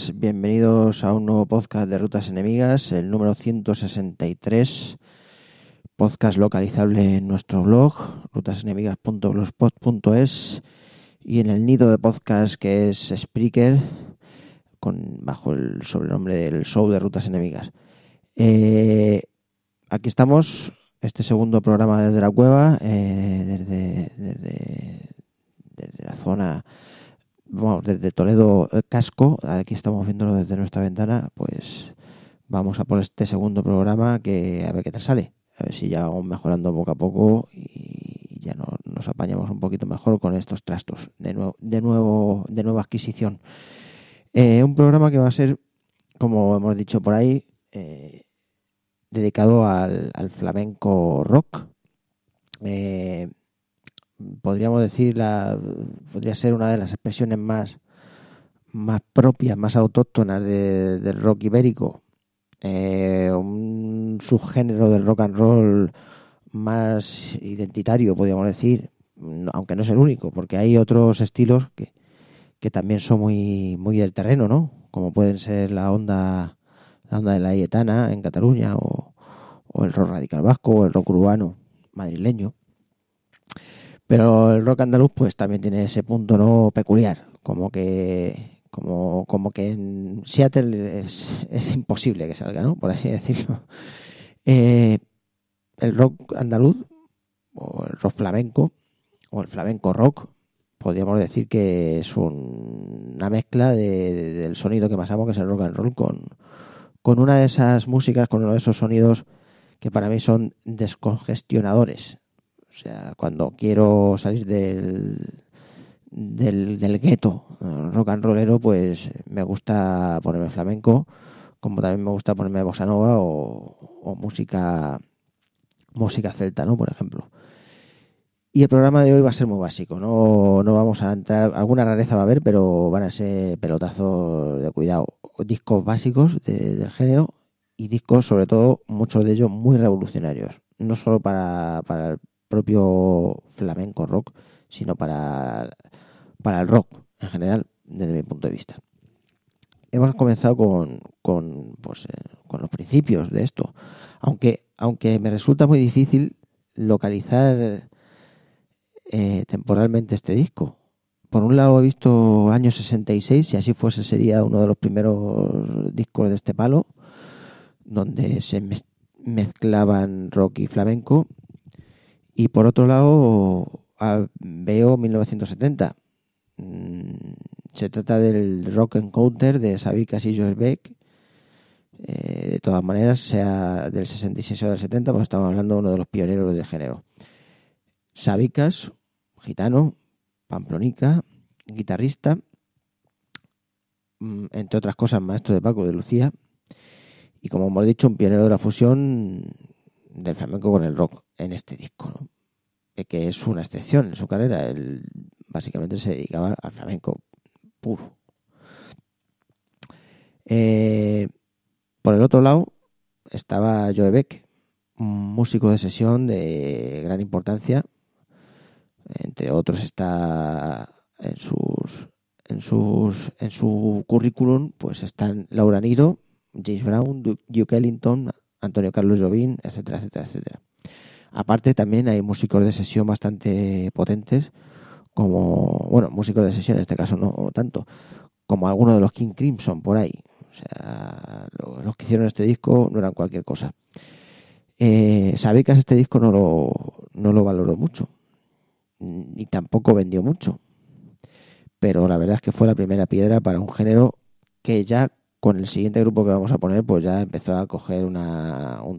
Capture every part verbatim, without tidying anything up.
días, bienvenidos a un nuevo podcast de Rutas Enemigas, el número ciento sesenta y tres, podcast localizable en nuestro blog, rutas enemigas punto blogspot punto es, y en el nido de podcast que es Spreaker, con, bajo el sobrenombre del show de Rutas Enemigas. Eh, aquí estamos, este segundo programa desde la cueva, eh, desde, desde, desde la zona... Vamos, desde Toledo Casco, aquí estamos viéndolo desde nuestra ventana, pues vamos a por este segundo programa que a ver qué tal sale, a ver si ya vamos mejorando poco a poco y ya no, nos apañamos un poquito mejor con estos trastos de nuevo, de nuevo, de nueva adquisición. Eh, un programa que va a ser, como hemos dicho por ahí, eh, dedicado al, al flamenco rock. Eh, podríamos decir, la, podría ser una de las expresiones más, más propias, más autóctonas de, del rock ibérico. Eh, un subgénero del rock and roll más identitario, podríamos decir, aunque no es el único, porque hay otros estilos que, que también son muy, muy del terreno, ¿no? Como pueden ser la onda, la onda de la Laietana en Cataluña, o, o el rock radical vasco, o el rock urbano madrileño. Pero el rock andaluz pues también tiene ese punto no peculiar, como que como, como que en Seattle es, es imposible que salga, ¿no? Por así decirlo. Eh, el rock andaluz, o el rock flamenco, o el flamenco rock, podríamos decir que es un, una mezcla de, de, del sonido que pasamos, que es el rock and roll, con, con una de esas músicas, con uno de esos sonidos que para mí son descongestionadores. O sea, cuando quiero salir del, del, del gueto rock and rollero, pues me gusta ponerme flamenco, como también me gusta ponerme bossa nova o, o música, música celta, ¿no? Por ejemplo. Y el programa de hoy va a ser muy básico, no, no vamos a entrar, alguna rareza va a haber, pero van a ser pelotazos de cuidado, discos básicos de, del género y discos, sobre todo, muchos de ellos muy revolucionarios, no solo para, para el propio flamenco rock, sino para, para el rock en general, desde mi punto de vista. Hemos comenzado con, con, pues, eh, con los principios de esto, aunque, aunque me resulta muy difícil localizar eh, temporalmente este disco. Por un lado he visto año sesenta y seis, si así fuese sería uno de los primeros discos de este palo, donde se mez- mezclaban rock y flamenco. Y por otro lado a, veo mil novecientos setenta. Mm, se trata del Rock Encounter de Sabicas y Joe Beck. Eh, de todas maneras, sea del sesenta y seis o del setenta, pues estamos hablando de uno de los pioneros del género. Sabicas, gitano, pamplonica, guitarrista, mm, entre otras cosas maestro de Paco de Lucía, y como hemos dicho, un pionero de la fusión del flamenco con el rock en este disco, ¿no? Que es una excepción en su carrera. Él básicamente se dedicaba al flamenco puro. Eh, por el otro lado estaba Joe Beck, un músico de sesión de gran importancia. Entre otros está en sus en sus en su currículum, pues están Laura Nyro, James Brown, Duke Ellington, Antonio Carlos Jobim, etcétera, etcétera, etcétera. Aparte también hay músicos de sesión bastante potentes, como, bueno, músicos de sesión en este caso no tanto, como algunos de los King Crimson por ahí. O sea, los que hicieron este disco no eran cualquier cosa. Eh, Sabicas este disco no lo, no lo valoró mucho, ni tampoco vendió mucho. Pero la verdad es que fue la primera piedra para un género que ya con el siguiente grupo que vamos a poner, pues ya empezó a coger una... Un,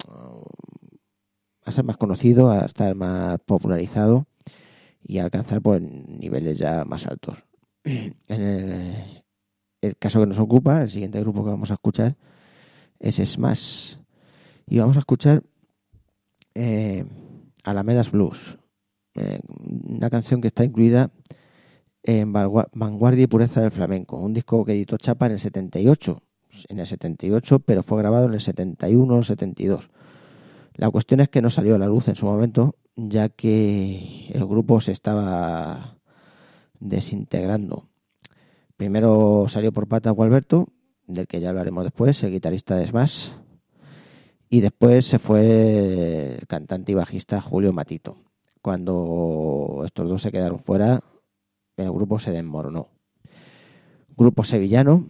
a ser más conocido, a estar más popularizado y a alcanzar pues, niveles ya más altos. En el, el caso que nos ocupa, el siguiente grupo que vamos a escuchar es Smash. Y vamos a escuchar eh, Alameda's Blues, eh, una canción que está incluida en Vanguardia y Pureza del Flamenco, un disco que editó Chapa en el setenta y ocho, en el setenta y ocho, pero fue grabado en el setenta y uno o setenta y dos. La cuestión es que no salió a la luz en su momento, ya que el grupo se estaba desintegrando. Primero salió por pata Gualberto, del que ya hablaremos después, el guitarrista de Smash. Y después se fue el cantante y bajista Julio Matito. Cuando estos dos se quedaron fuera, el grupo se desmoronó. Grupo sevillano.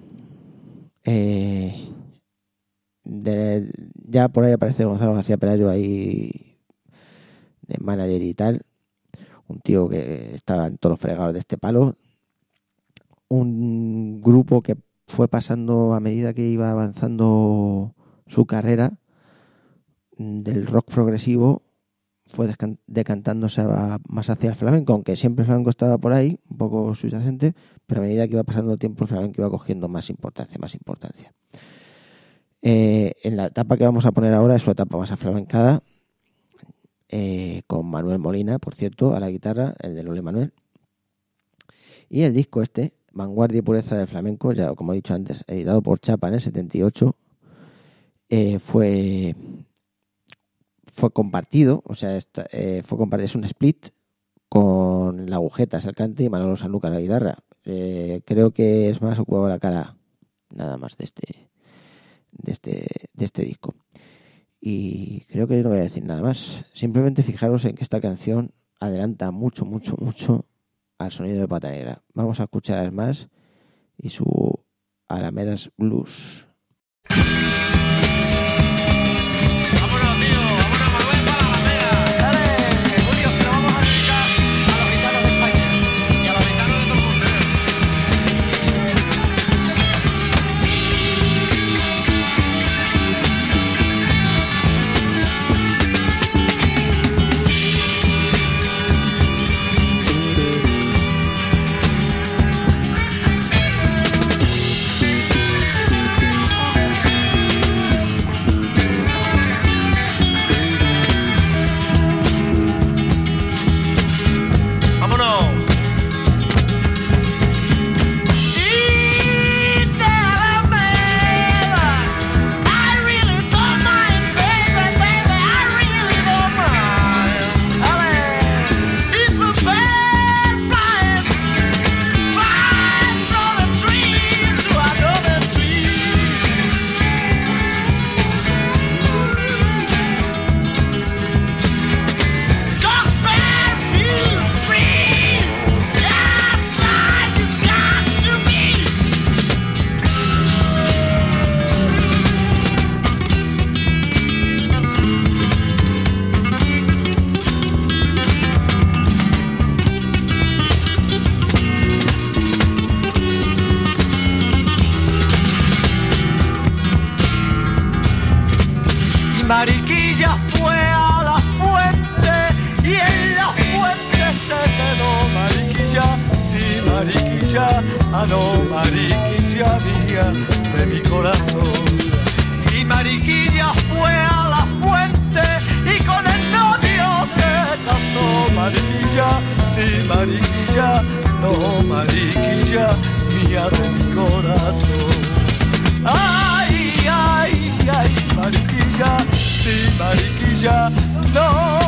Eh, de, ya por ahí aparece Gonzalo García Pelayo ahí de manager y tal. Un tío que estaba en todos los fregados de este palo. Un grupo que fue pasando a medida que iba avanzando su carrera del rock progresivo, fue decantándose más hacia el flamenco, aunque siempre el flamenco estaba por ahí, un poco subyacente, pero a medida que iba pasando el tiempo el flamenco iba cogiendo más importancia, más importancia. Eh, en la etapa que vamos a poner ahora es su etapa más aflamencada, eh, con Manuel Molina, por cierto, a la guitarra, el de Lole Manuel. Y el disco este, Vanguardia y Pureza del Flamenco, ya como he dicho antes, editado por Chapa en el setenta y ocho, eh, fue... fue compartido, o sea, esta, eh, fue compartido, es un split con La Agujetas al cante y Manolo Sanlúcar a la guitarra. Eh, creo que es más ocupaba la cara nada más de este, de este, de este disco. Y creo que no voy a decir nada más. Simplemente fijaros en que esta canción adelanta mucho, mucho, mucho al sonido de Pata Negra. Vamos a escuchar más y su Alamedas Blues. Mariquilla fue a la fuente y en la fuente se quedó Mariquilla, sí Mariquilla, ah no Mariquilla mía de mi corazón. Y Mariquilla fue a la fuente y con el novio se casó Mariquilla, sí Mariquilla, no Mariquilla mía de mi corazón. Ay, ay, ay, Mariquilla, sí, Mariquilla, no.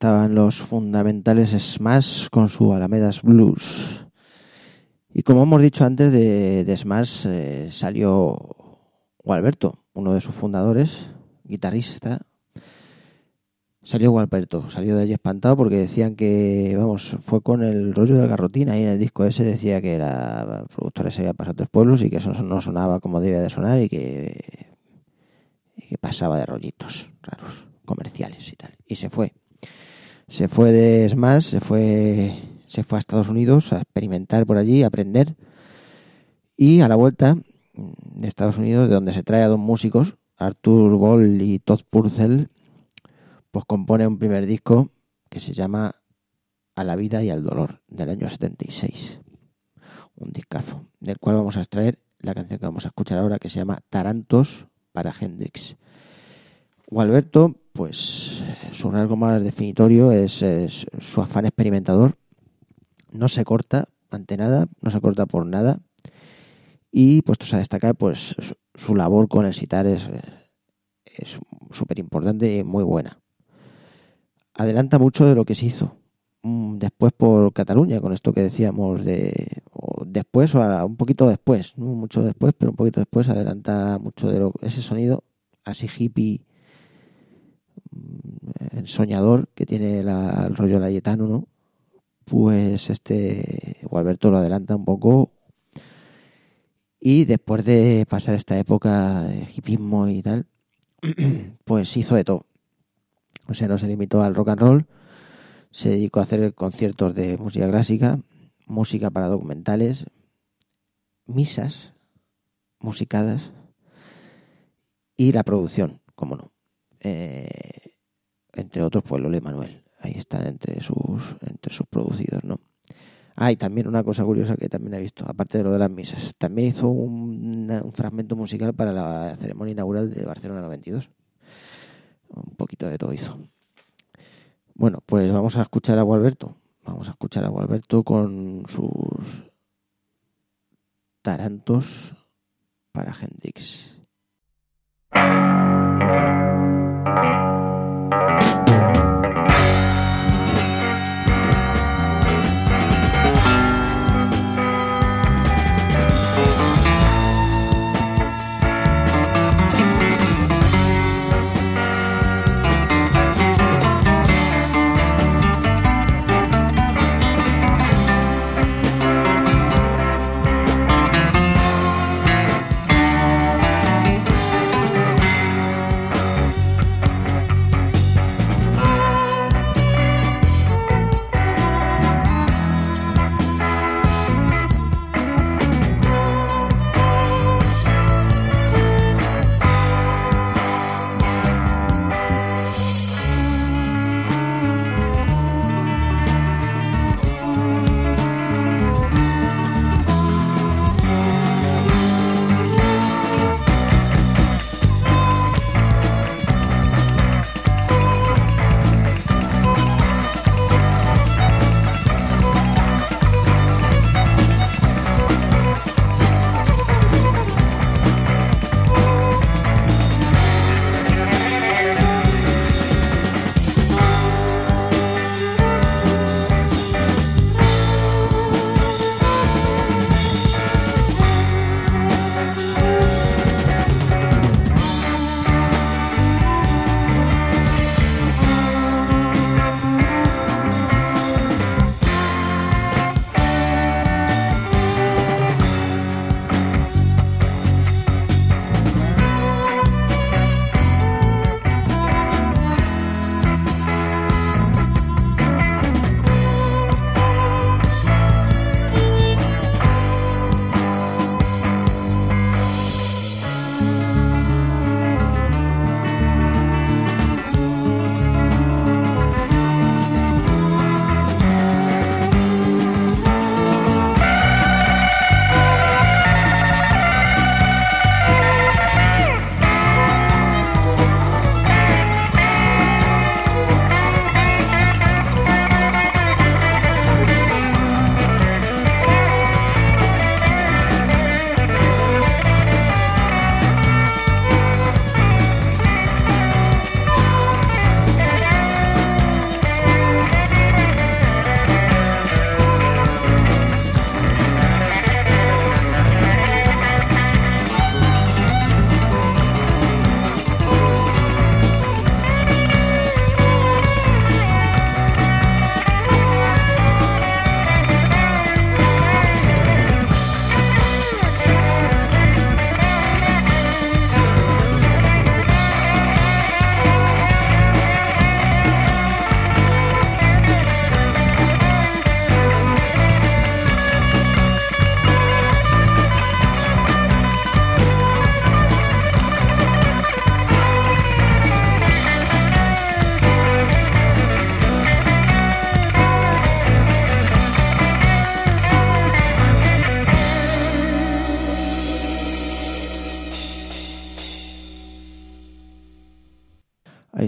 estaban los fundamentales Smash con su Alameda's Blues. Y como hemos dicho antes, de, de Smash eh, salió Gualberto, uno de sus fundadores, guitarrista. Salió Gualberto, salió de allí espantado porque decían que, vamos, fue con el rollo del garrotín. Ahí en el disco ese decía que era productor ese había pasado a otros pueblos y que eso no sonaba como debía de sonar y que, y que pasaba de rollitos raros, comerciales y tal. Y se fue. Se fue de Smash, se fue, se fue a Estados Unidos a experimentar por allí, a aprender. Y a la vuelta de Estados Unidos, de donde se trae a dos músicos, Arthur Gold y Todd Purcell, pues compone un primer disco que se llama A la vida y al dolor, del año setenta y seis. Un discazo, del cual vamos a extraer la canción que vamos a escuchar ahora, que se llama Tarantos para Hendrix. Gualberto, pues su rasgo más definitorio es, es su afán experimentador. No se corta ante nada, no se corta por nada. Y puestos a destacar, pues su, su labor con el sitar es es súper importante y muy buena. Adelanta mucho de lo que se hizo después por Cataluña, con esto que decíamos de o después o a, un poquito después, no mucho después, pero un poquito después adelanta mucho de lo, ese sonido así hippie, el soñador que tiene la, el rollo layetano, ¿no? Pues este Gualberto lo adelanta un poco. Y después de pasar esta época de hipismo y tal, pues hizo de todo. O sea, no se limitó al rock and roll, se dedicó a hacer conciertos de música clásica, música para documentales, misas musicadas y la producción, cómo no. Eh, entre otros, pues Lolo y Manuel. Ahí están entre sus, entre sus producidos, ¿no? Ah, y también una cosa curiosa que también he visto, aparte de lo de las misas, también hizo un, un fragmento musical para la ceremonia inaugural de Barcelona noventa y dos. Un poquito de todo hizo. Bueno, pues vamos a escuchar a Gualberto. Vamos a escuchar a Gualberto con sus Tarantos para Hendrix.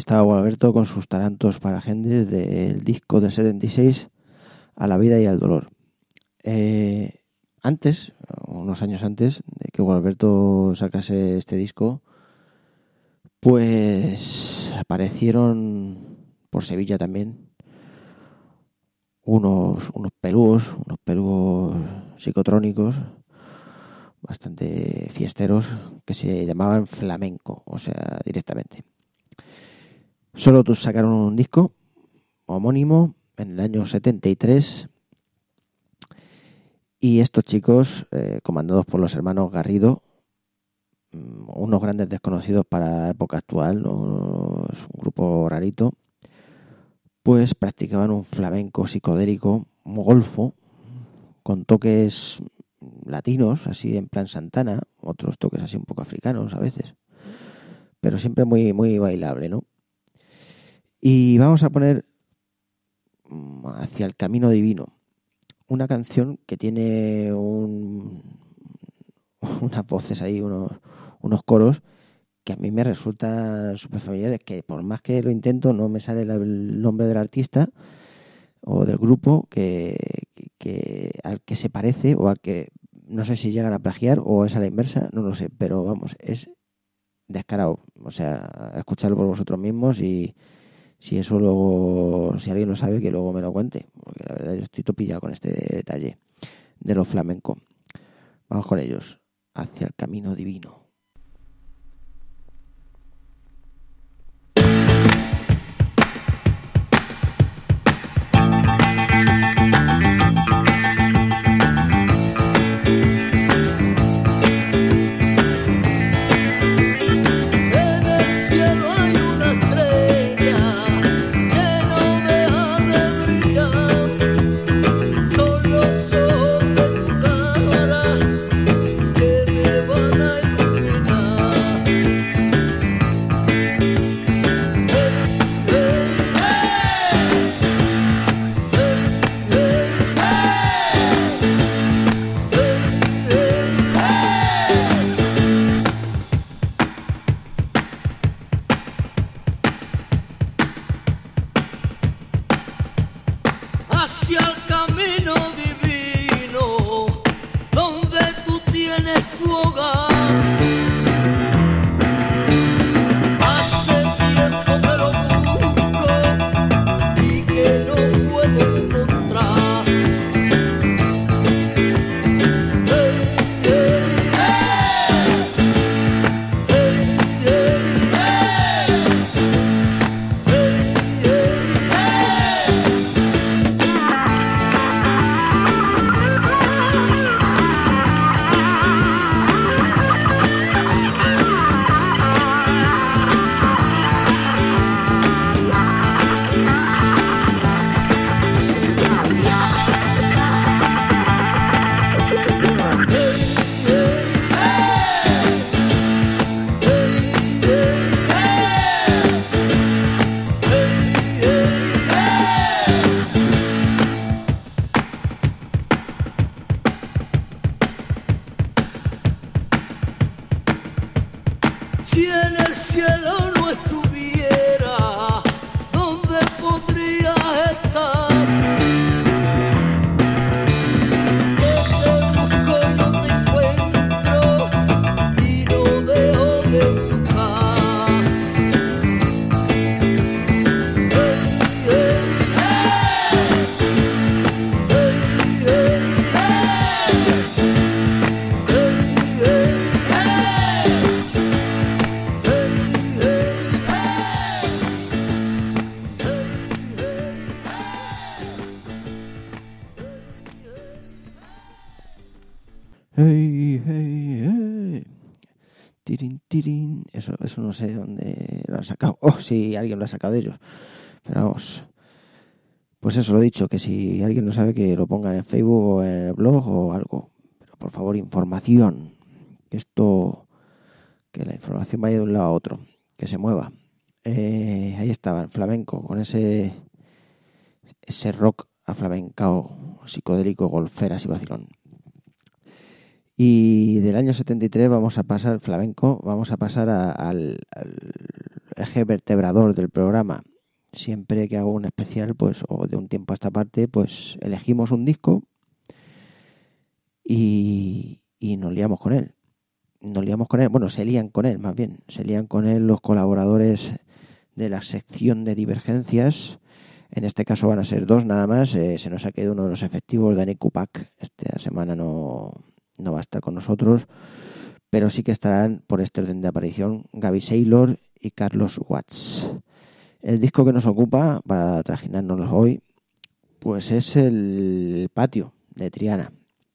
estaba Gualberto con sus tarantos para Hendrix del disco del setenta y seis, A la vida y al dolor. Eh, antes, unos años antes de que Gualberto sacase este disco, pues aparecieron por Sevilla también unos, unos pelúos, unos pelúos psicotrónicos bastante fiesteros que se llamaban Flamenco, o sea, directamente. Solo sacaron un disco homónimo en el año setenta y tres y estos chicos, eh, comandados por los hermanos Garrido, unos grandes desconocidos para la época actual, ¿no? Es un grupo rarito, pues practicaban un flamenco psicodélico, un golfo, con toques latinos, así en plan Santana, otros toques así un poco africanos a veces, pero siempre muy, muy bailable, ¿no? Y vamos a poner Hacia el camino divino, una canción que tiene un, unas voces ahí, unos, unos coros que a mí me resultan súper familiares, que por más que lo intento no me sale el nombre del artista o del grupo que, que, que al que se parece, o al que no sé si llegan a plagiar o es a la inversa, no lo sé, pero vamos, es descarado. O sea, escucharlo por vosotros mismos y si eso luego, si alguien lo sabe, que luego me lo cuente, porque la verdad yo estoy topillado con este detalle de lo flamenco. Vamos con ellos, Hacia el camino divino. Hey, hey, hey. Tirin, tirin. Eso, eso no sé dónde lo han sacado. O oh, si alguien lo ha sacado de ellos. Pero vamos. Pues eso, lo he dicho, que si alguien lo sabe, que lo ponga en Facebook o en el blog o algo. Pero por favor, información. Que esto, que la información vaya de un lado a otro. Que se mueva. Eh, ahí estaba, el flamenco, con ese, ese rock aflamencao, psicodélico, golferas y vacilón. Y del año setenta y tres vamos a pasar, flamenco, vamos a pasar a, al, al eje vertebrador del programa. Siempre que hago un especial, pues, o de un tiempo a esta parte, pues elegimos un disco y, y nos liamos con él. Nos liamos con él, bueno, se lían con él, más bien. Se lían con él los colaboradores de la sección de Divergencias. En este caso van a ser dos nada más. Eh, se nos ha quedado uno de los efectivos, Dani Kupak. Esta semana no, no va a estar con nosotros, pero sí que estarán por este orden de aparición Gaby Saylor y Carlos Watts. El disco que nos ocupa para trajinarnos hoy, pues es el Patio de Triana.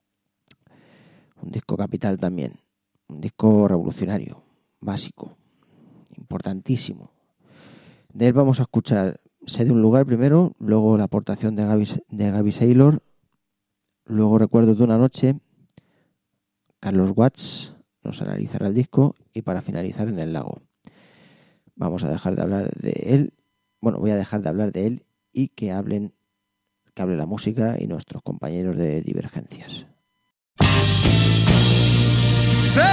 Un disco capital también. Un disco revolucionario, básico, importantísimo. De él vamos a escuchar Sé de un lugar primero, luego la aportación de Gaby, de Gaby Saylor, luego Recuerdos de una noche, Carlos Watts nos analizará el disco y para finalizar En el lago. Vamos a dejar de hablar de él, bueno, voy a dejar de hablar de él y que hablen, que hable la música y nuestros compañeros de Divergencias. Sé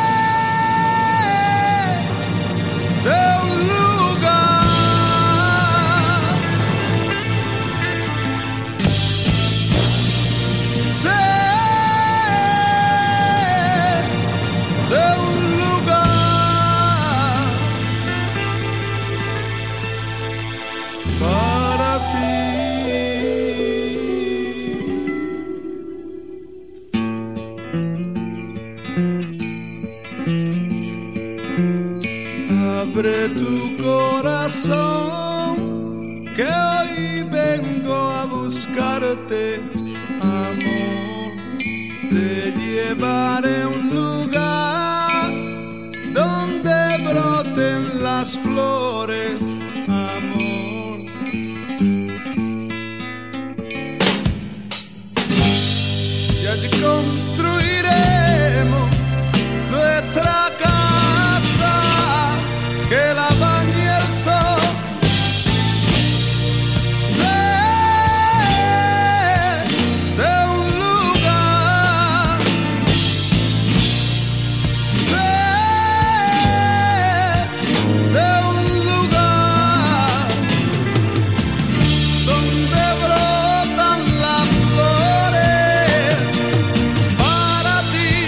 de un lugar, sé de un lugar para ti. Abre tu corazón, que hoy vengo a buscarte, amor. Te llevaré a un lugar donde broten las flores, amor. Y allí construiremos nuestra casa, que la bañe el sol. Sé de un lugar, sé de un lugar donde brotan las flores para ti.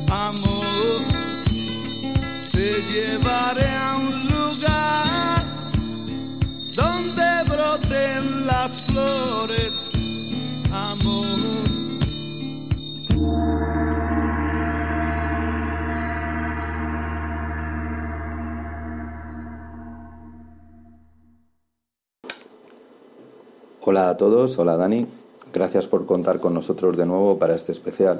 amor, te llevaré a un lugar donde broten las flores, amor. Hola a todos, hola Dani, gracias por contar con nosotros de nuevo para este especial.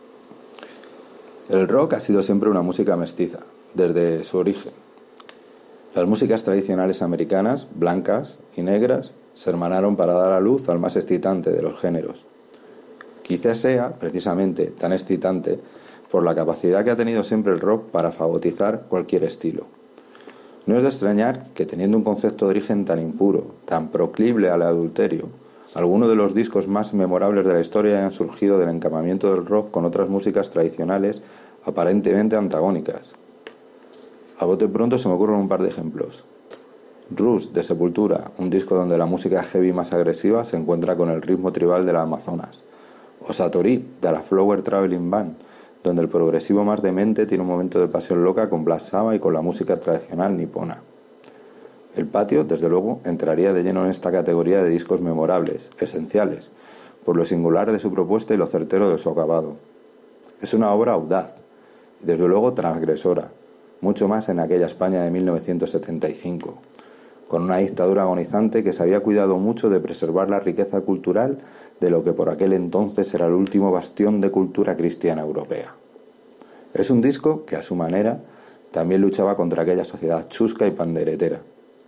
El rock ha sido siempre una música mestiza, desde su origen. Las músicas tradicionales americanas, blancas y negras, se hermanaron para dar a luz al más excitante de los géneros. Quizás sea, precisamente, tan excitante por la capacidad que ha tenido siempre el rock para fagotizar cualquier estilo. No es de extrañar que, teniendo un concepto de origen tan impuro, tan proclive al adulterio, algunos de los discos más memorables de la historia hayan surgido del encamamiento del rock con otras músicas tradicionales aparentemente antagónicas. A bote pronto se me ocurren un par de ejemplos. Rush, de Sepultura, un disco donde la música heavy más agresiva se encuentra con el ritmo tribal de las Amazonas. O Satori, de la Flower Traveling Band, donde el progresivo más demente tiene un momento de pasión loca con Black Sabbath y con la música tradicional nipona. El Patio, desde luego, entraría de lleno en esta categoría de discos memorables, esenciales, por lo singular de su propuesta y lo certero de su acabado. Es una obra audaz y desde luego transgresora, mucho más en aquella España de mil novecientos setenta y cinco, con una dictadura agonizante que se había cuidado mucho de preservar la riqueza cultural de lo que por aquel entonces era el último bastión de cultura cristiana europea. Es un disco que, a su manera, también luchaba contra aquella sociedad chusca y panderetera.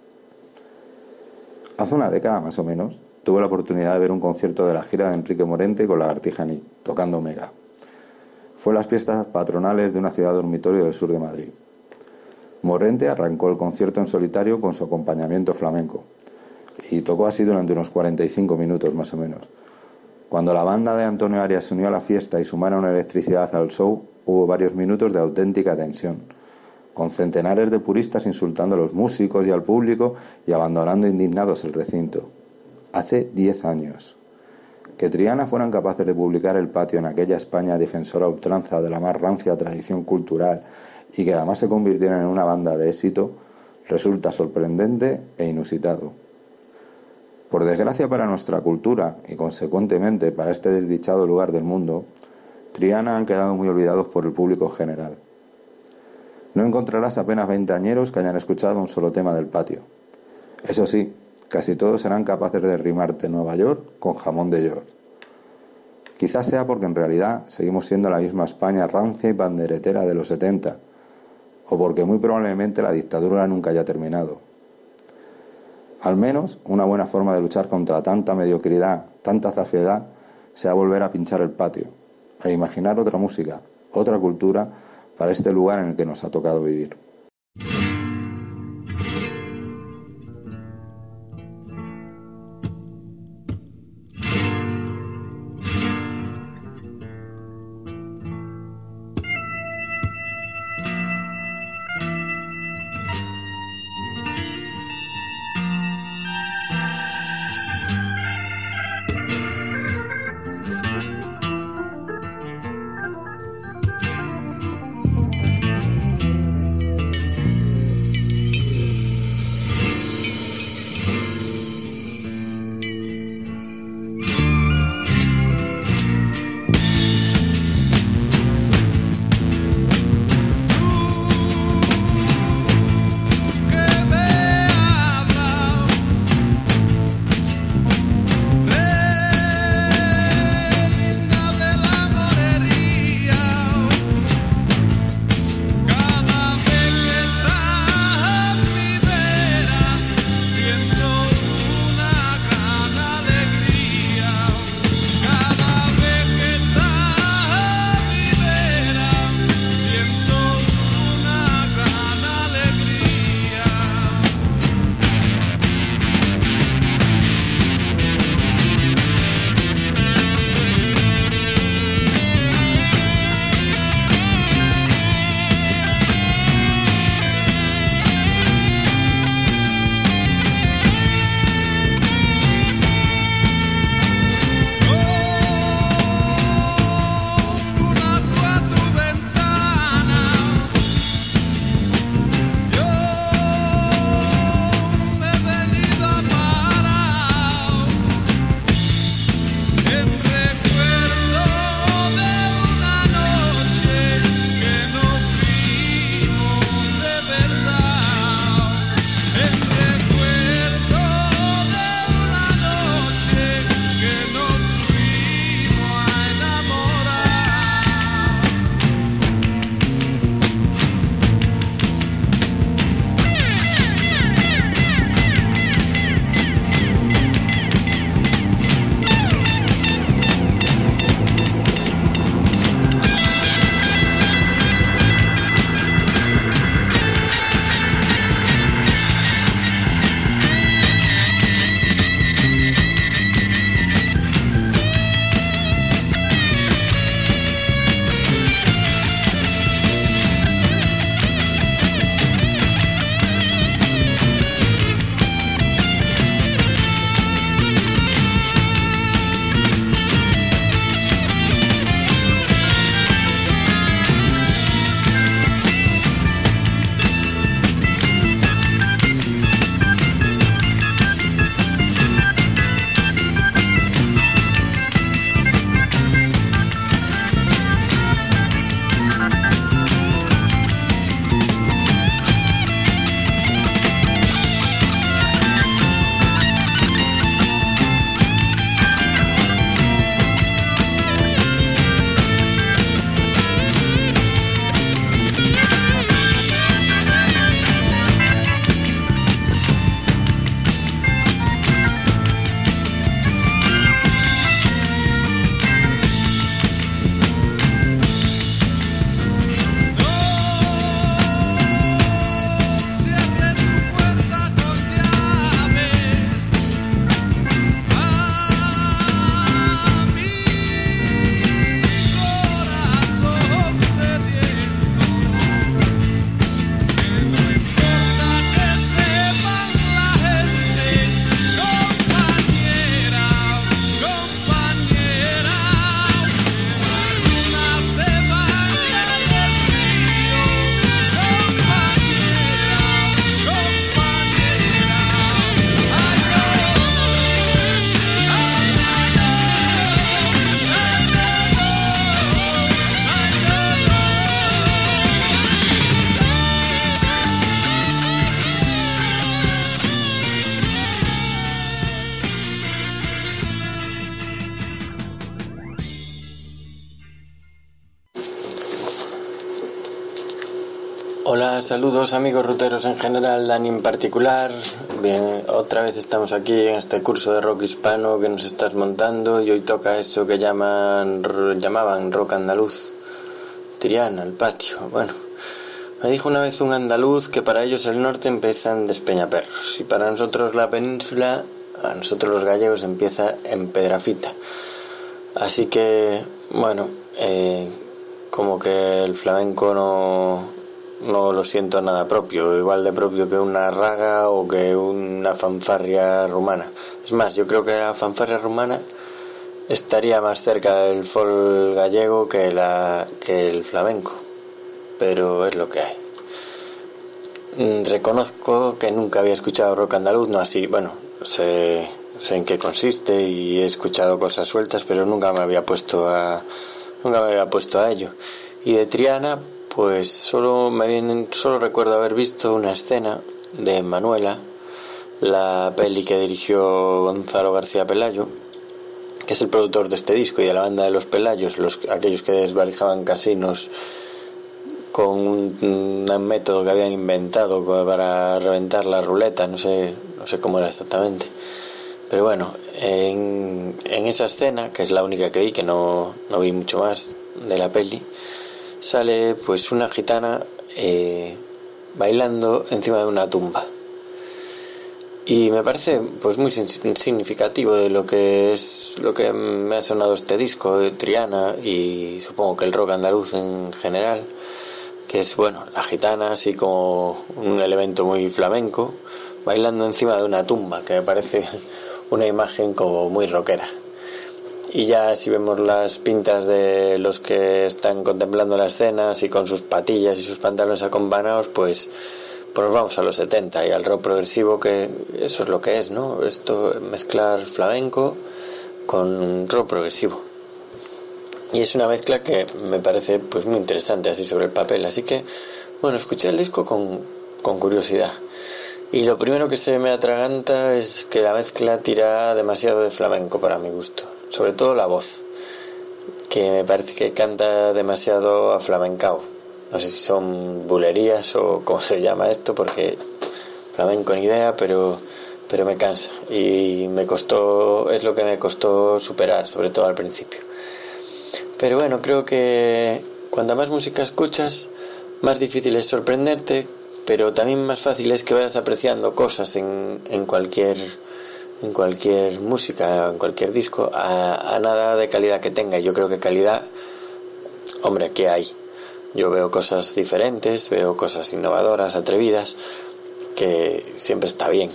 Hace una década más o menos, tuve la oportunidad de ver un concierto de la gira de Enrique Morente con Lagartija Nick, tocando Omega. Fue las fiestas patronales de una ciudad dormitorio del sur de Madrid. Morente arrancó el concierto en solitario con su acompañamiento flamenco y tocó así durante unos cuarenta y cinco minutos más o menos. Cuando la banda de Antonio Arias se unió a la fiesta y sumaron electricidad al show, hubo varios minutos de auténtica tensión, con centenares de puristas insultando a los músicos y al público y abandonando indignados el recinto. Hace diez años. Que Triana fueran capaces de publicar El Patio en aquella España defensora a ultranza de la más rancia tradición cultural y que además se convirtieran en una banda de éxito, resulta sorprendente e inusitado. Por desgracia para nuestra cultura y consecuentemente para este desdichado lugar del mundo, Triana han quedado muy olvidados por el público general. No encontrarás apenas veinteañeros que hayan escuchado un solo tema del Patio. Eso sí, casi todos serán capaces de rimarte Nueva York con jamón de York. Quizás sea porque en realidad seguimos siendo la misma España rancia y panderetera de los setenta, o porque muy probablemente la dictadura nunca haya terminado. Al menos una buena forma de luchar contra tanta mediocridad, tanta zafiedad, sea volver a pinchar el Patio, e imaginar otra música, otra cultura para este lugar en el que nos ha tocado vivir. Hola, saludos amigos ruteros en general, Dani en particular. Bien, otra vez estamos aquí en este curso de rock hispano que nos estás montando y hoy toca eso que llaman llamaban rock andaluz. Triana, el patio. Bueno, me dijo una vez un andaluz que para ellos el norte empieza en Despeñaperros y para nosotros la península, a nosotros los gallegos, empieza en Pedrafita. Así que, bueno, eh, como que el flamenco no... no lo siento nada propio, igual de propio que una raga o que una fanfarria rumana. Es más, yo creo que la fanfarria rumana estaría más cerca del folk gallego que la que el flamenco, pero es lo que hay. Reconozco que nunca había escuchado rock andaluz, no así, bueno, sé, sé en qué consiste y he escuchado cosas sueltas, pero nunca me había puesto a nunca me había puesto a ello. Y de Triana, pues solo me vienen, solo recuerdo haber visto una escena de Manuela, la peli que dirigió Gonzalo García Pelayo, que es el productor de este disco y de la banda de los Pelayos, los aquellos que desvalijaban casinos con un, un método que habían inventado para reventar la ruleta, no sé, no sé cómo era exactamente. Pero bueno, en, en esa escena, que es la única que vi, que no, no vi mucho más de la peli, sale pues una gitana eh, bailando encima de una tumba y me parece pues muy significativo de lo que es lo que me ha sonado este disco de Triana y supongo que el rock andaluz en general, que es bueno, la gitana así como un elemento muy flamenco bailando encima de una tumba, que me parece una imagen como muy rockera. Y ya si vemos las pintas de los que están contemplando la escena, así con sus patillas y sus pantalones acompanados, pues, pues nos vamos a los setenta y al rock progresivo, que eso es lo que es, ¿no? Esto, mezclar flamenco con rock progresivo. Y es una mezcla que me parece pues muy interesante así sobre el papel. Así que, bueno, escuché el disco con, con curiosidad. Y lo primero que se me atraganta es que la mezcla tira demasiado de flamenco para mi gusto. Sobre todo la voz, que me parece que canta demasiado aflamencao. No sé si son bulerías o cómo se llama esto, porque flamenco ni idea, pero, pero me cansa. Y me costó, es lo que me costó superar, sobre todo al principio. Pero bueno, creo que cuanta más música escuchas, más difícil es sorprenderte, pero también más fácil es que vayas apreciando cosas en, en cualquier... en cualquier música, en cualquier disco, a, a nada de calidad que tenga. Yo creo que calidad, hombre, ¿qué hay? Yo veo cosas diferentes, veo cosas innovadoras, atrevidas, que siempre está bien,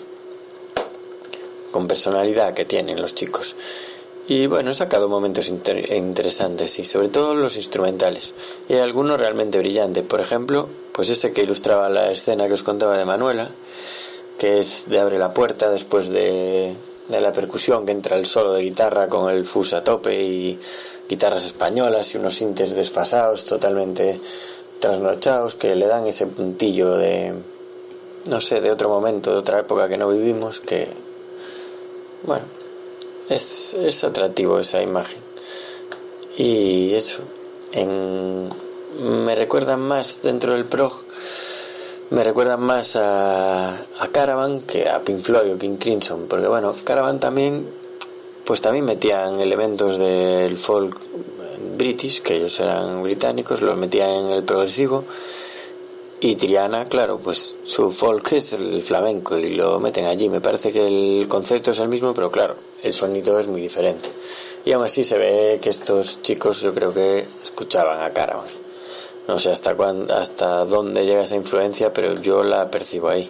con personalidad que tienen los chicos. Y bueno, he sacado momentos inter- interesantes y sobre todo los instrumentales, y hay algunos realmente brillantes. Por ejemplo, pues ese que ilustraba la escena que os contaba de Manuela, que es de Abre la puerta, después de, de la percusión, que entra el solo de guitarra con el fuzz a tope y guitarras españolas y unos sintes desfasados, totalmente trasnochados, que le dan ese puntillo de, no sé, de otro momento, de otra época que no vivimos, que, bueno, es, es atractivo esa imagen. Y eso, en, me recuerdan más dentro del prog, me recuerdan más a, a Caravan que a Pink Floyd o King Crimson, porque bueno, Caravan también pues también metían elementos del folk british, que ellos eran británicos, los metían en el progresivo, y Triana, claro, pues su folk es el flamenco y lo meten allí. Me parece que el concepto es el mismo, pero claro, el sonido es muy diferente, y aún así se ve que estos chicos yo creo que escuchaban a Caravan. No sé hasta cuándo, hasta dónde llega esa influencia, pero yo la percibo ahí.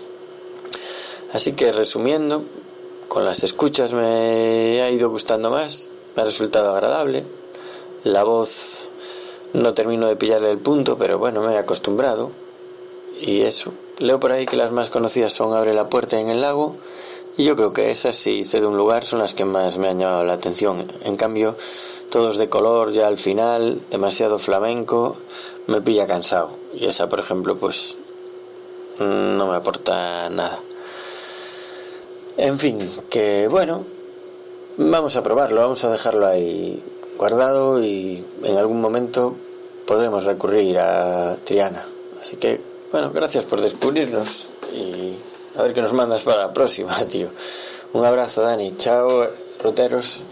Así que resumiendo, con las escuchas me ha ido gustando más, me ha resultado agradable. La voz no termino de pillarle el punto, pero bueno, me he acostumbrado. Y eso, leo por ahí que las más conocidas son Abre la puerta y En el lago, y yo creo que esas, si sé de un lugar, son las que más me han llamado la atención. En cambio, todos de color ya al final, demasiado flamenco, me pilla cansado. Y esa, por ejemplo, pues no me aporta nada. En fin, que bueno, vamos a probarlo, vamos a dejarlo ahí guardado y en algún momento podremos recurrir a Triana. Así que bueno, gracias por descubrirnos y a ver qué nos mandas para la próxima, tío. Un abrazo, Dani. Chao, ruteros.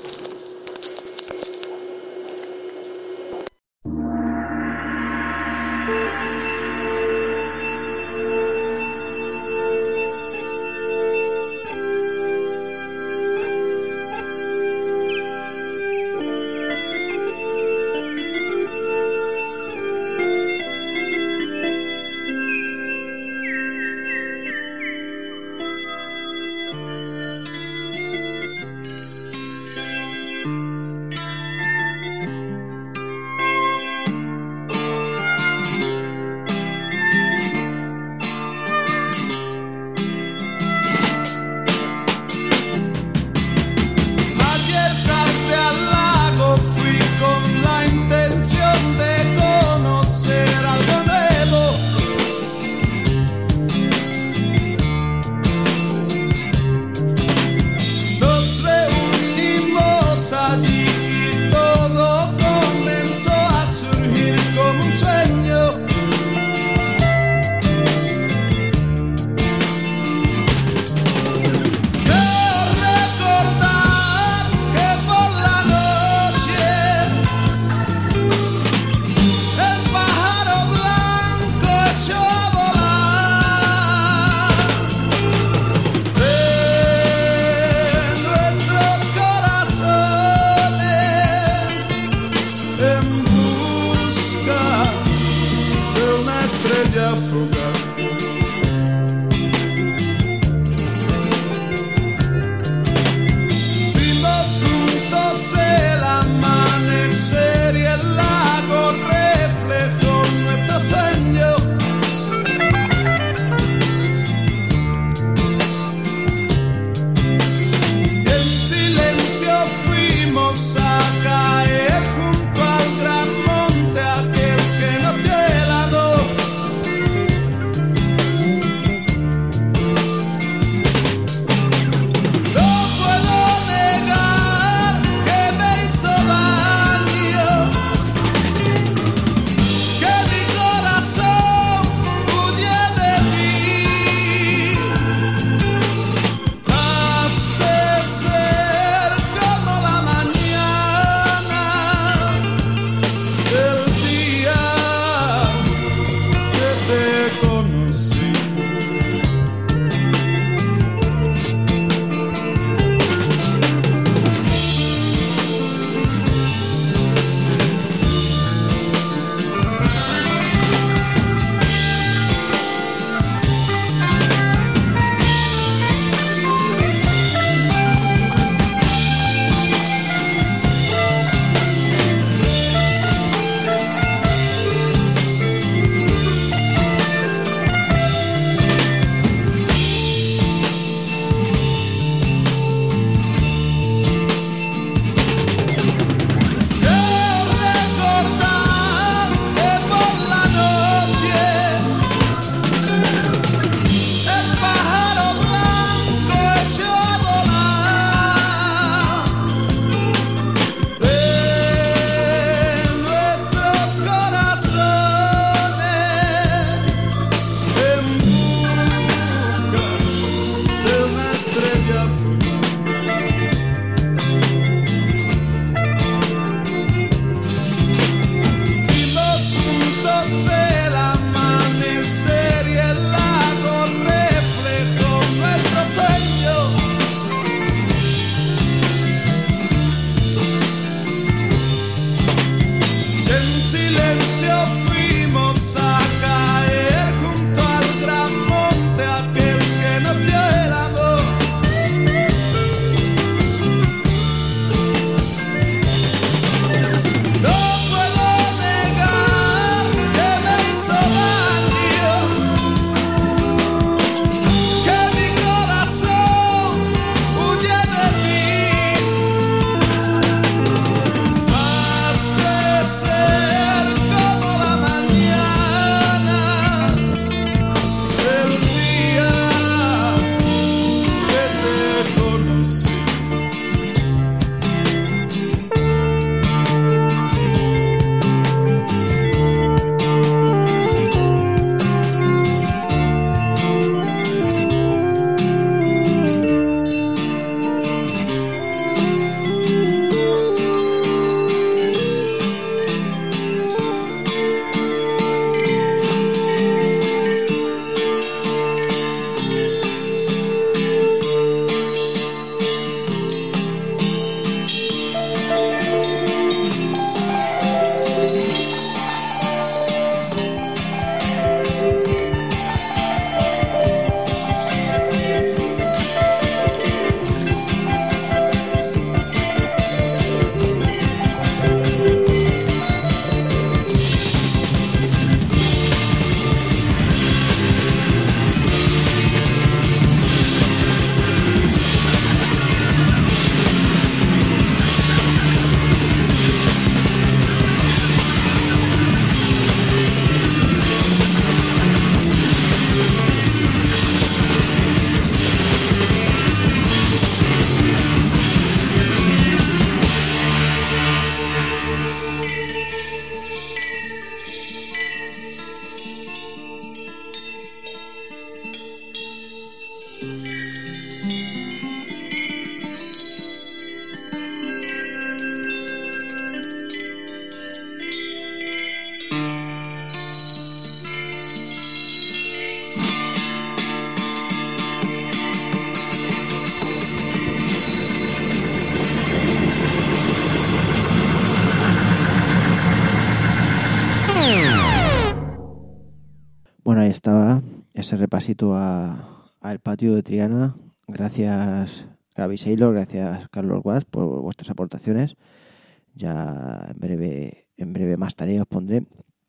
Bueno, ahí estaba ese repasito a, a El Patio de Triana. Gracias Gaby Saylor, gracias Carlos Guas por vuestras aportaciones. Ya en breve, en breve más tareas os pondré.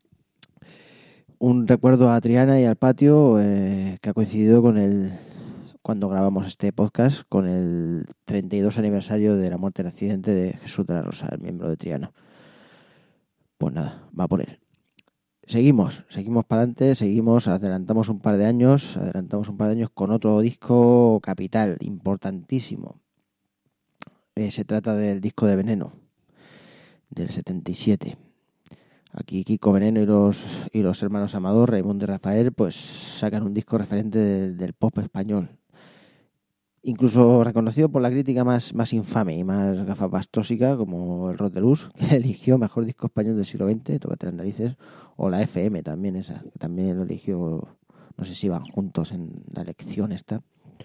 Un recuerdo a Triana y al patio eh, que ha coincidido con el, cuando grabamos este podcast, con el treinta y dos aniversario de la muerte en accidente de Jesús de la Rosa, el miembro de Triana. Pues nada, va por él. Seguimos, seguimos para adelante, seguimos, adelantamos un par de años, adelantamos un par de años con otro disco capital, importantísimo. Eh, se trata del disco de Veneno, del setenta y siete. Aquí Kiko Veneno y los y los hermanos Amador, Raimundo y Rafael, pues sacan un disco referente del, del pop español. Incluso reconocido por la crítica más, más infame y más gafapastósica, como el Rock de Luz, que eligió mejor disco español del siglo veinte, Tócate las narices, o la F M también esa, que también lo eligió, no sé si iban juntos en la elección esta.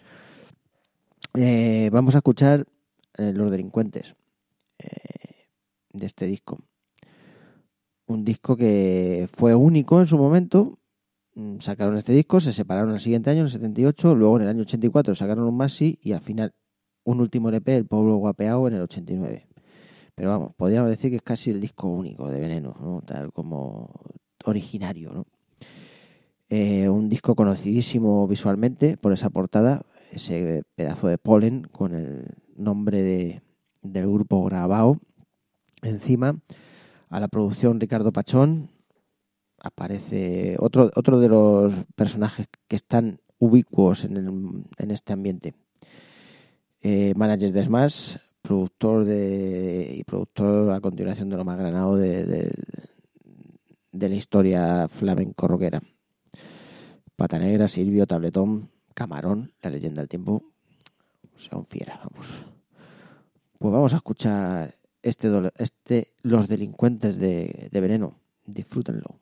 Eh, vamos a escuchar eh, Los Delincuentes eh, de este disco. Un disco que fue único en su momento. Sacaron este disco, se separaron el siguiente año, en el setenta y ocho, luego en el año ochenta y cuatro sacaron un maxi y al final un último L P, El Pueblo Guapeado, en el ochenta y nueve. Pero vamos, podríamos decir que es casi el disco único de Veneno, ¿no? Tal como originario, ¿no? Eh, un disco conocidísimo visualmente por esa portada, ese pedazo de polen con el nombre de, del grupo grabado encima. A la producción Ricardo Pachón. Aparece otro otro de los personajes que están ubicuos en, el, en este ambiente. Eh, manager de Smash, productor de y productor a continuación de lo más granado de, de, de la historia flamenco rockera. Pata Negra, Silvio, Tabletón, Camarón, la leyenda del tiempo. O sea, un fiera, vamos. Pues vamos a escuchar este, este Los Delincuentes de, de Veneno. Disfrútenlo.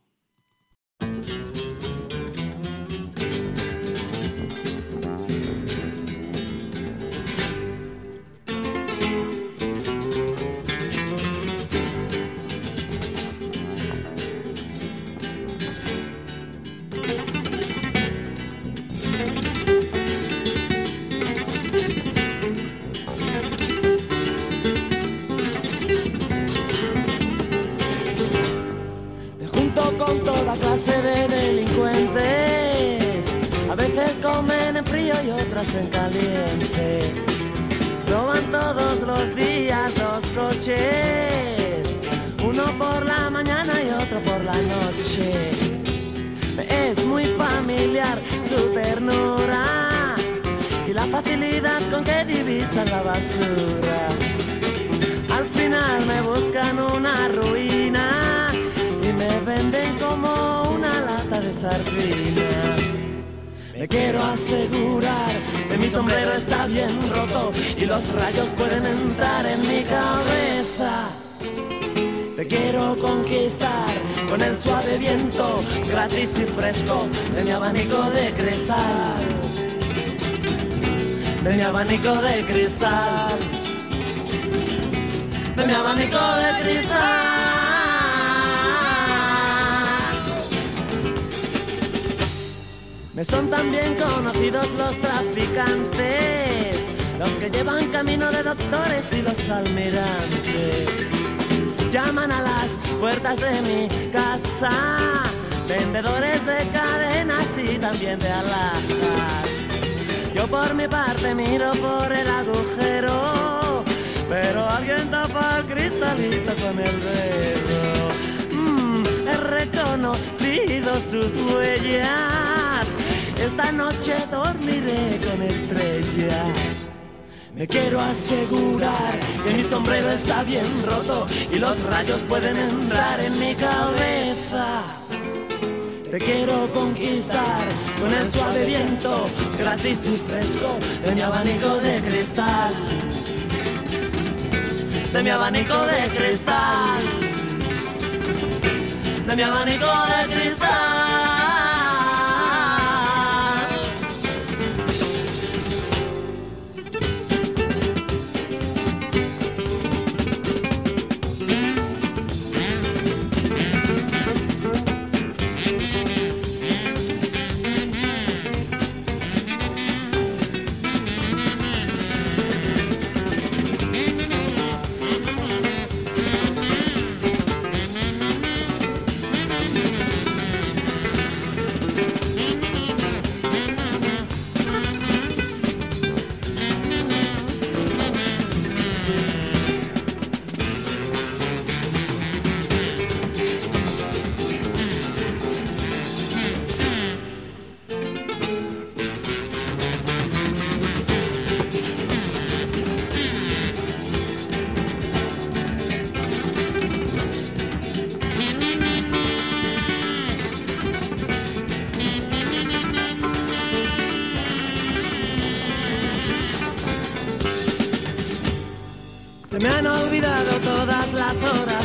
Con toda clase de delincuentes, a veces comen en frío y otras en caliente. Roban todos los días dos coches, uno por la mañana y otro por la noche. Me es muy familiar su ternura y la facilidad con que divisan la basura. Al final me buscan una ruina y me venden como una lata de sardinas. Me quiero asegurar que mi sombrero está bien roto y los rayos pueden entrar en mi cabeza. Te quiero conquistar con el suave viento gratis y fresco de mi abanico de cristal. De mi abanico de cristal. De mi abanico de cristal. Me son también conocidos los traficantes, los que llevan camino de doctores y los almirantes. Llaman a las puertas de mi casa, vendedores de cadenas y también de alhajas. Yo por mi parte miro por el agujero, pero alguien tapa el cristalito con el dedo. Mm, he reconocido sus huellas, esta noche dormiré con estrellas. Me quiero asegurar que mi sombrero está bien roto y los rayos pueden entrar en mi cabeza. Te quiero conquistar con el suave viento gratis y fresco de mi abanico de cristal. De mi abanico de cristal. De mi abanico de cristal.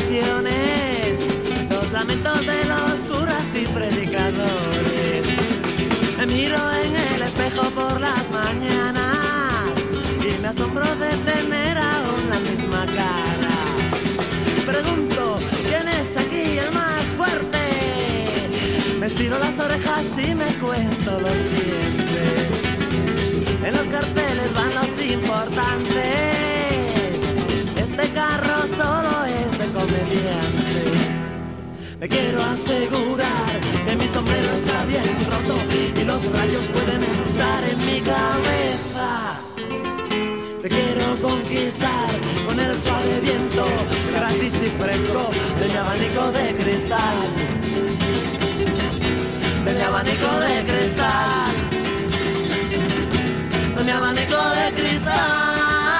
canciones, los lamentos de los curas y predicadores. Me miro en el espejo por las mañanas y me asombro de tener aún la misma cara. Pregunto, ¿quién es aquí el más fuerte? Me estiro las orejas y me cuento los dientes. En los carteles van los importantes. Este carro solo es de comediantes. Me quiero asegurar que mi sombrero está bien roto y los rayos pueden entrar en mi cabeza. Te quiero conquistar con el suave viento gratis y fresco de mi abanico de cristal. De mi abanico de cristal. De mi abanico de cristal.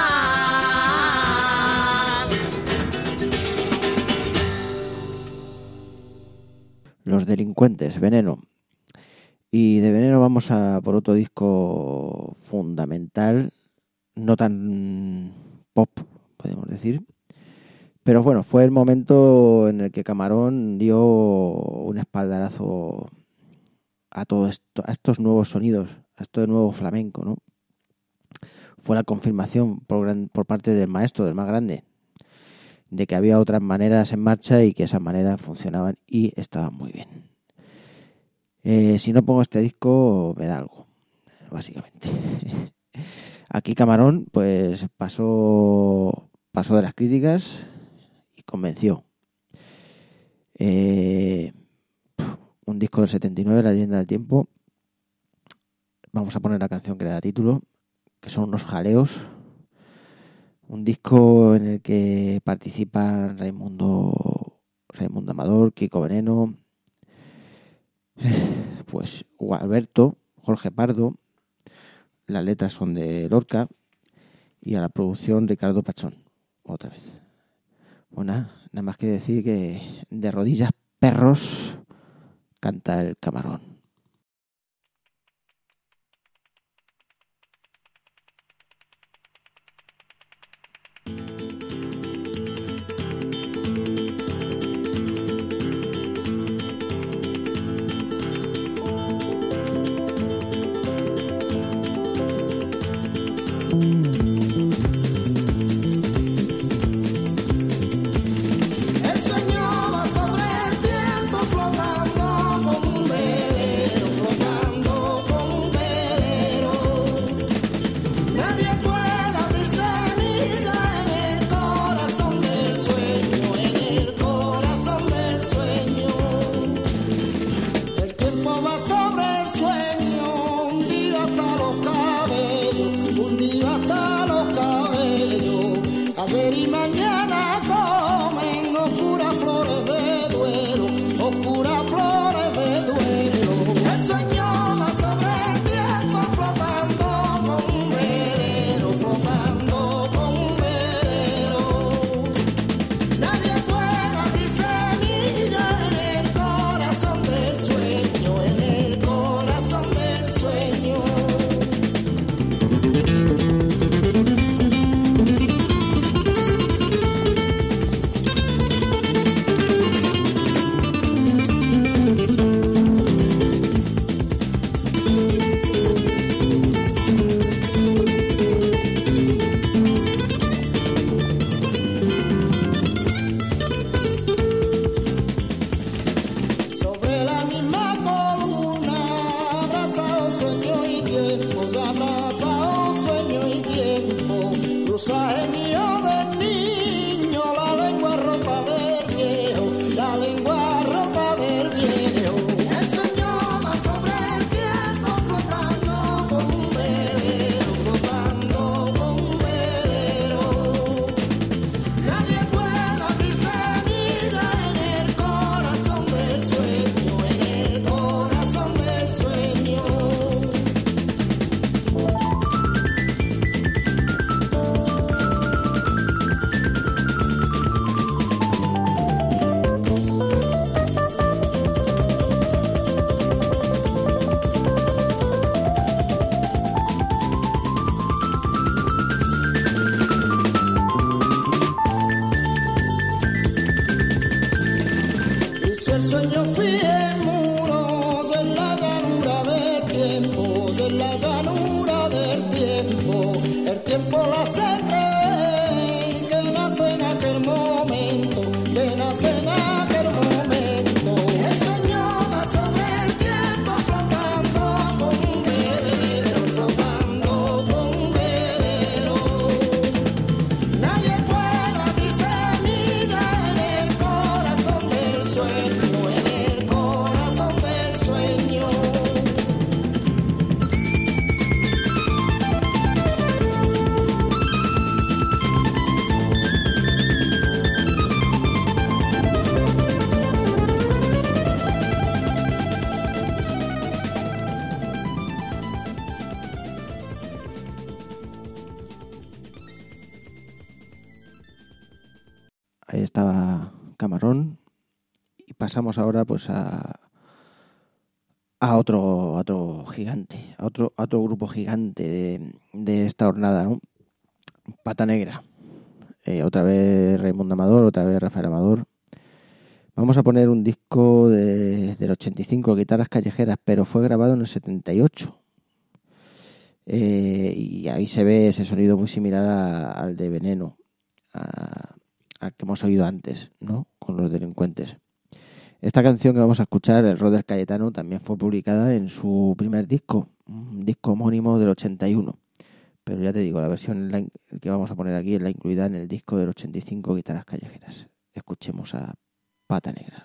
Los Delincuentes, Veneno. Y de Veneno vamos a por otro disco fundamental, no tan pop, podemos decir. Pero bueno, fue el momento en el que Camarón dio un espaldarazo a todo esto, a estos nuevos sonidos, a esto de nuevo flamenco, ¿no? Fue la confirmación por, gran, por parte del maestro, del más grande, de que había otras maneras en marcha y que esas maneras funcionaban y estaban muy bien. Eh, si no pongo este disco, me da algo, básicamente. Aquí Camarón, pues pasó, pasó de las críticas y convenció. Eh, un disco del setenta y nueve, La leyenda del tiempo. Vamos a poner la canción que le da título, que son unos jaleos. Un disco en el que participan Raimundo, Raimundo Amador, Kiko Veneno, pues Alberto, Jorge Pardo. Las letras son de Lorca y a la producción Ricardo Pachón, otra vez. Bueno, nada más que decir que de rodillas perros canta el Camarón. ahí estaba Camarón. Y pasamos ahora pues a a otro a otro gigante, a otro a otro grupo gigante de, de esta jornada, ¿no? Pata Negra. Eh, otra vez Raimundo Amador, otra vez Rafael Amador. Vamos a poner un disco de, del ochenta y cinco, Guitarras Callejeras, pero fue grabado en el setenta y ocho. Eh, y ahí se ve ese sonido muy similar a, al de Veneno, a, al que hemos oído antes, ¿no? Con los delincuentes. Esta canción que vamos a escuchar, El Roder Cayetano, también fue publicada en su primer disco, un disco homónimo del ochenta y uno. Pero ya te digo, la versión la, que vamos a poner aquí es la incluida en el disco del ochenta y cinco, Guitarras Callejeras. Escuchemos a Pata Negra.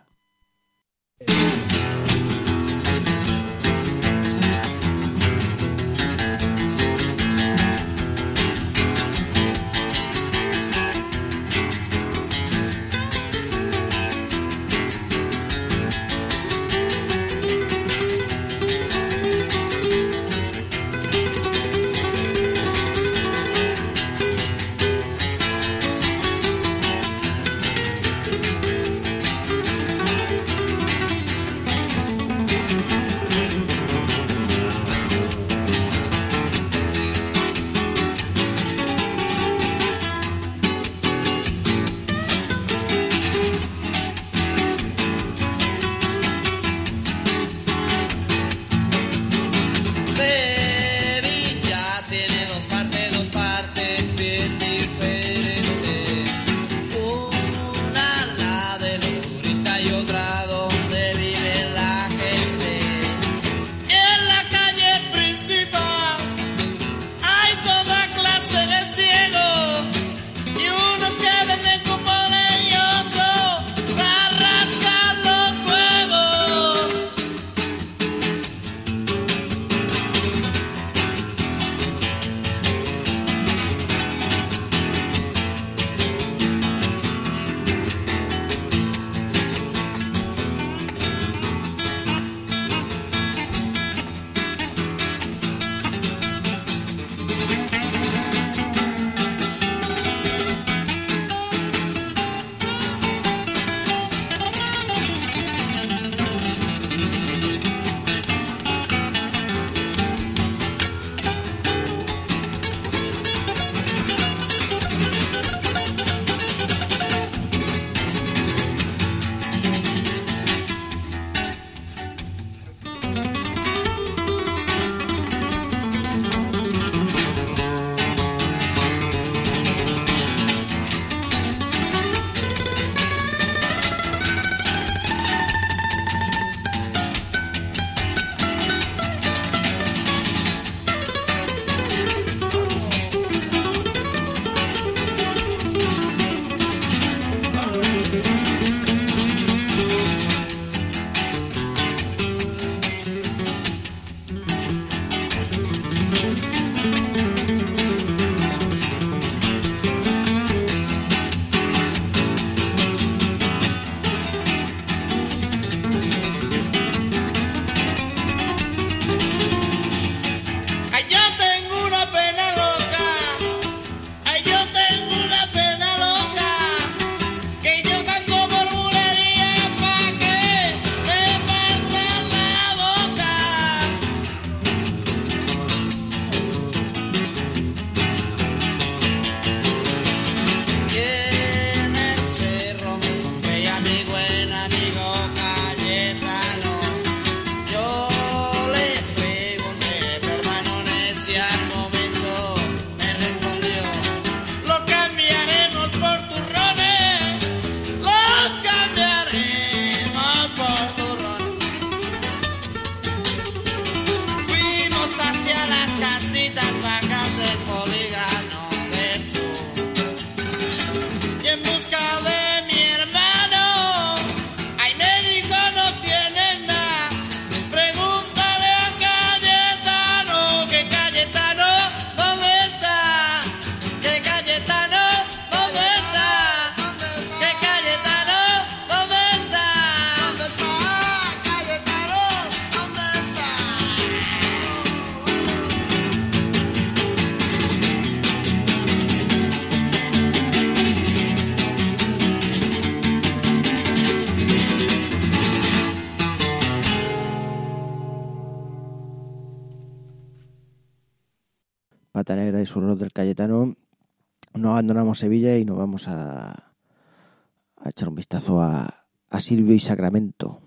Pata Negra y su rock del Cayetano, no abandonamos Sevilla y nos vamos a, a echar un vistazo a, a Silvio y Sacramento.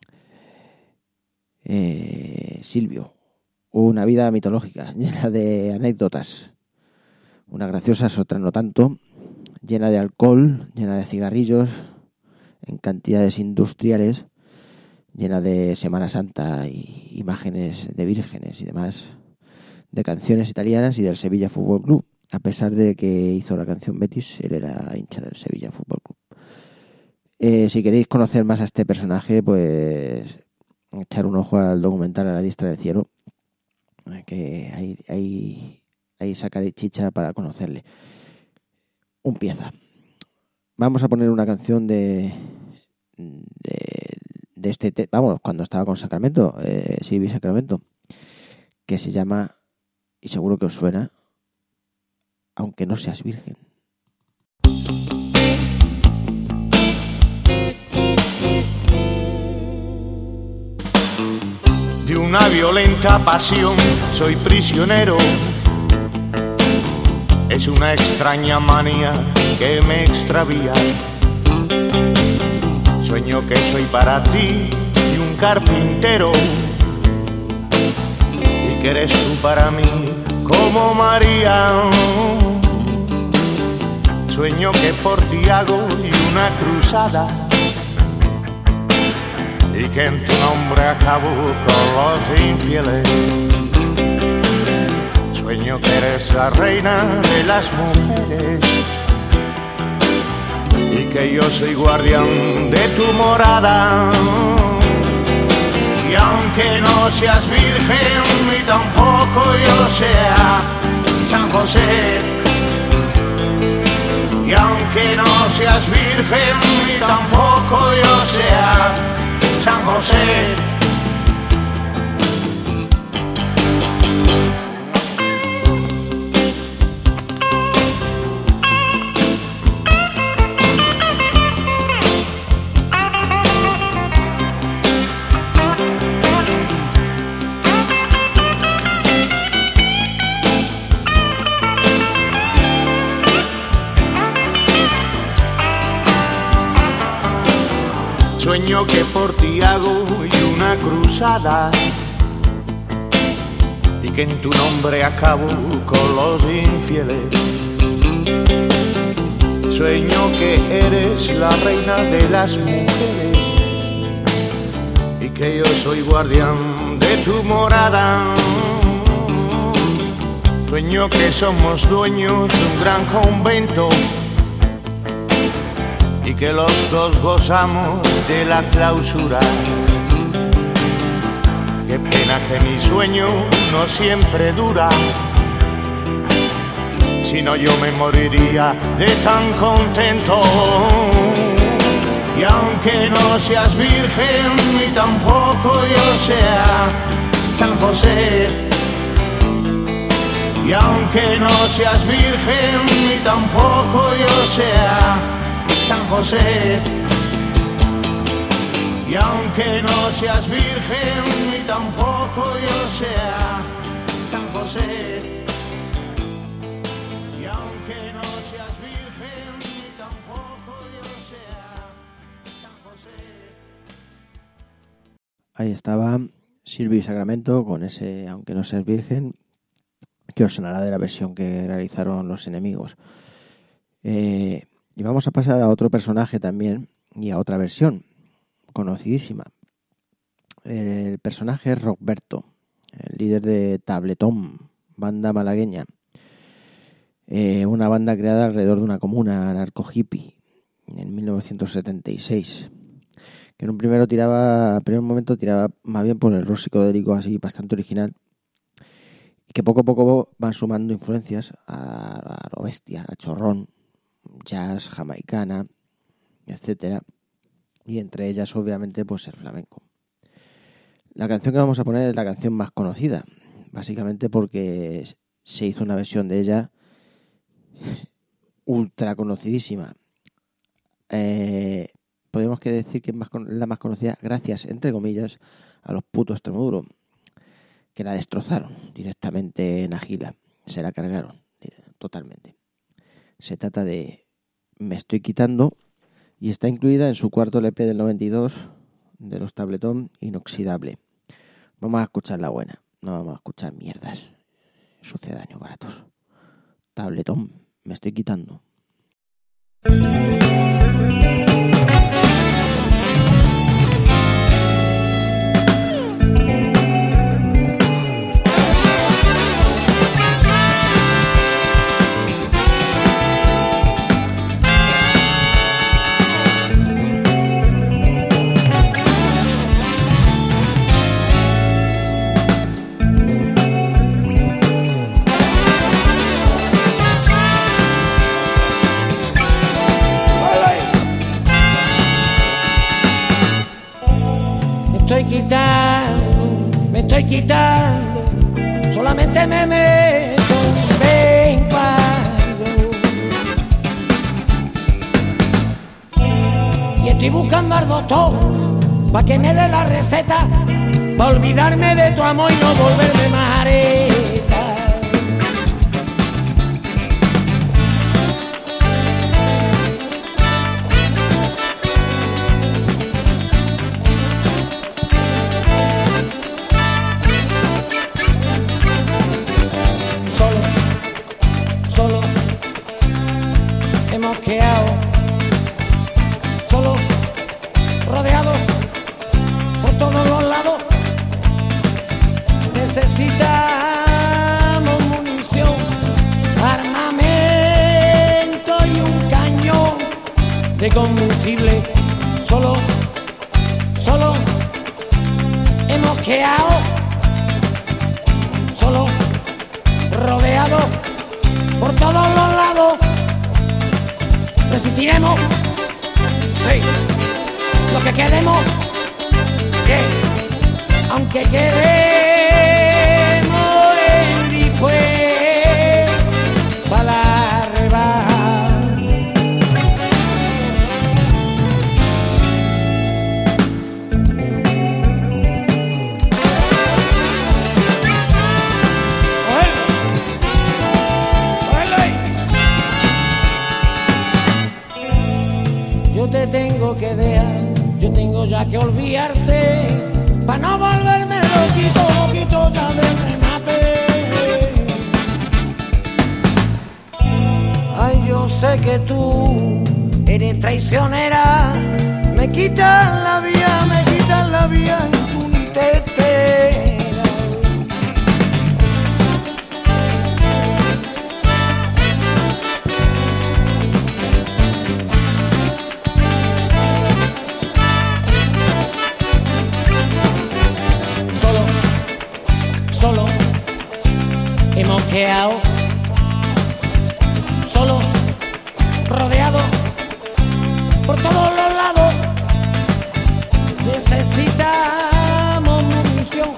Eh, Silvio, una vida mitológica, llena de anécdotas, unas graciosas, otras no tanto, llena de alcohol, llena de cigarrillos, en cantidades industriales, llena de Semana Santa y imágenes de vírgenes y demás, de canciones italianas y del Sevilla Fútbol Club. A pesar de que hizo la canción Betis, él era hincha del Sevilla Fútbol Club. Eh, si queréis conocer más a este personaje, pues echar un ojo al documental A la diestra del cielo, que ahí, ahí, ahí sacaré chicha para conocerle. Un pieza. Vamos a poner una canción de de, de este, te- vamos, cuando estaba con Sacramento, eh, Silvio y Sacramento, que se llama, y seguro que os suena, Aunque no seas virgen. De una violenta pasión soy prisionero. Es una extraña manía que me extravía. Sueño que soy para ti y un carpintero, y que eres tú para mí como María. Sueño que por ti hago y una cruzada, y que en tu nombre acabo con los infieles. Sueño que eres la reina de las mujeres, y que yo soy guardián de tu morada. Y aunque no seas virgen ni tampoco yo sea San José, y aunque no seas virgen ni tampoco yo sea San José, sueño que por ti hago y una cruzada, y que en tu nombre acabo con los infieles. Sueño que eres la reina de las mujeres, y que yo soy guardián de tu morada. Sueño que somos dueños de un gran convento, y que los dos gozamos de la clausura. Qué pena que mi sueño no siempre dura, si no yo me moriría de tan contento. Y aunque no seas virgen ni tampoco yo sea San José, y aunque no seas virgen ni tampoco yo sea San José, y aunque no seas virgen ni tampoco yo sea San José, y aunque no seas virgen ni tampoco yo sea San José. Ahí estaba Silvio y Sacramento con ese Aunque no seas virgen, que os sonará de la versión que realizaron Los Enemigos. Eh, y vamos a pasar a otro personaje también y a otra versión conocidísima. El personaje es Roberto, el líder de Tabletón, banda malagueña. Eh, una banda creada alrededor de una comuna narco-hippie en mil novecientos setenta y seis. Que en un primero tiraba, en primer momento tiraba más bien por el rock psicodélico así bastante original, y que poco a poco van sumando influencias a, a lo bestia, a chorrón, jazz, jamaicana, etcétera, y entre ellas obviamente pues el flamenco. La canción que vamos a poner es la canción más conocida, básicamente porque se hizo una versión de ella ultra conocidísima. Eh, podemos que decir que es más, la más conocida gracias, entre comillas, a los putos Extremoduro, que la destrozaron directamente en Agila. se la cargaron totalmente. Se trata de Me estoy quitando y está incluida en su cuarto L P del noventa y dos de los Tabletón Inoxidable. Vamos a escuchar la buena, no vamos a escuchar mierdas, sucedáneos baratos. Tabletón, Me estoy quitando. Me estoy quitando, me estoy quitando, solamente me meto de vez en cuando. Y estoy buscando al doctor pa' que me dé la receta, pa' olvidarme de tu amor y no volverme más areta. Solo, rodeado por todos los lados, necesitamos munición, armamento y un cañón de combustible. Solo, solo hemos quedado, solo rodeado por todos los lados. Resistiremos, sí, lo que queremos, bien, aunque queremos el después para la rebaja. Yo te tengo que dejar, yo tengo ya que olvidarte, pa' no volverme loquito, loquito ya del remate. Ay, yo sé que tú eres traicionera, me quitas la vida, me quitas la vida y tú ni te enteras. Solo hemos quedado, solo rodeado por todos los lados. Necesitamos munición,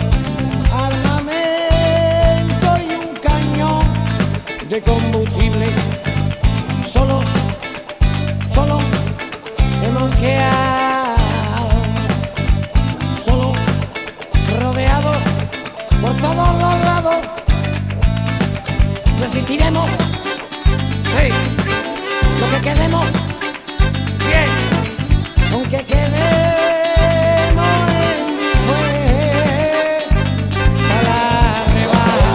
armamento y un cañón de combustible. Solo, solo hemos quedado, solo rodeado por todos los lados. Resistiremos, sí, lo que queremos, bien, aunque quedemos en después para la rebaja.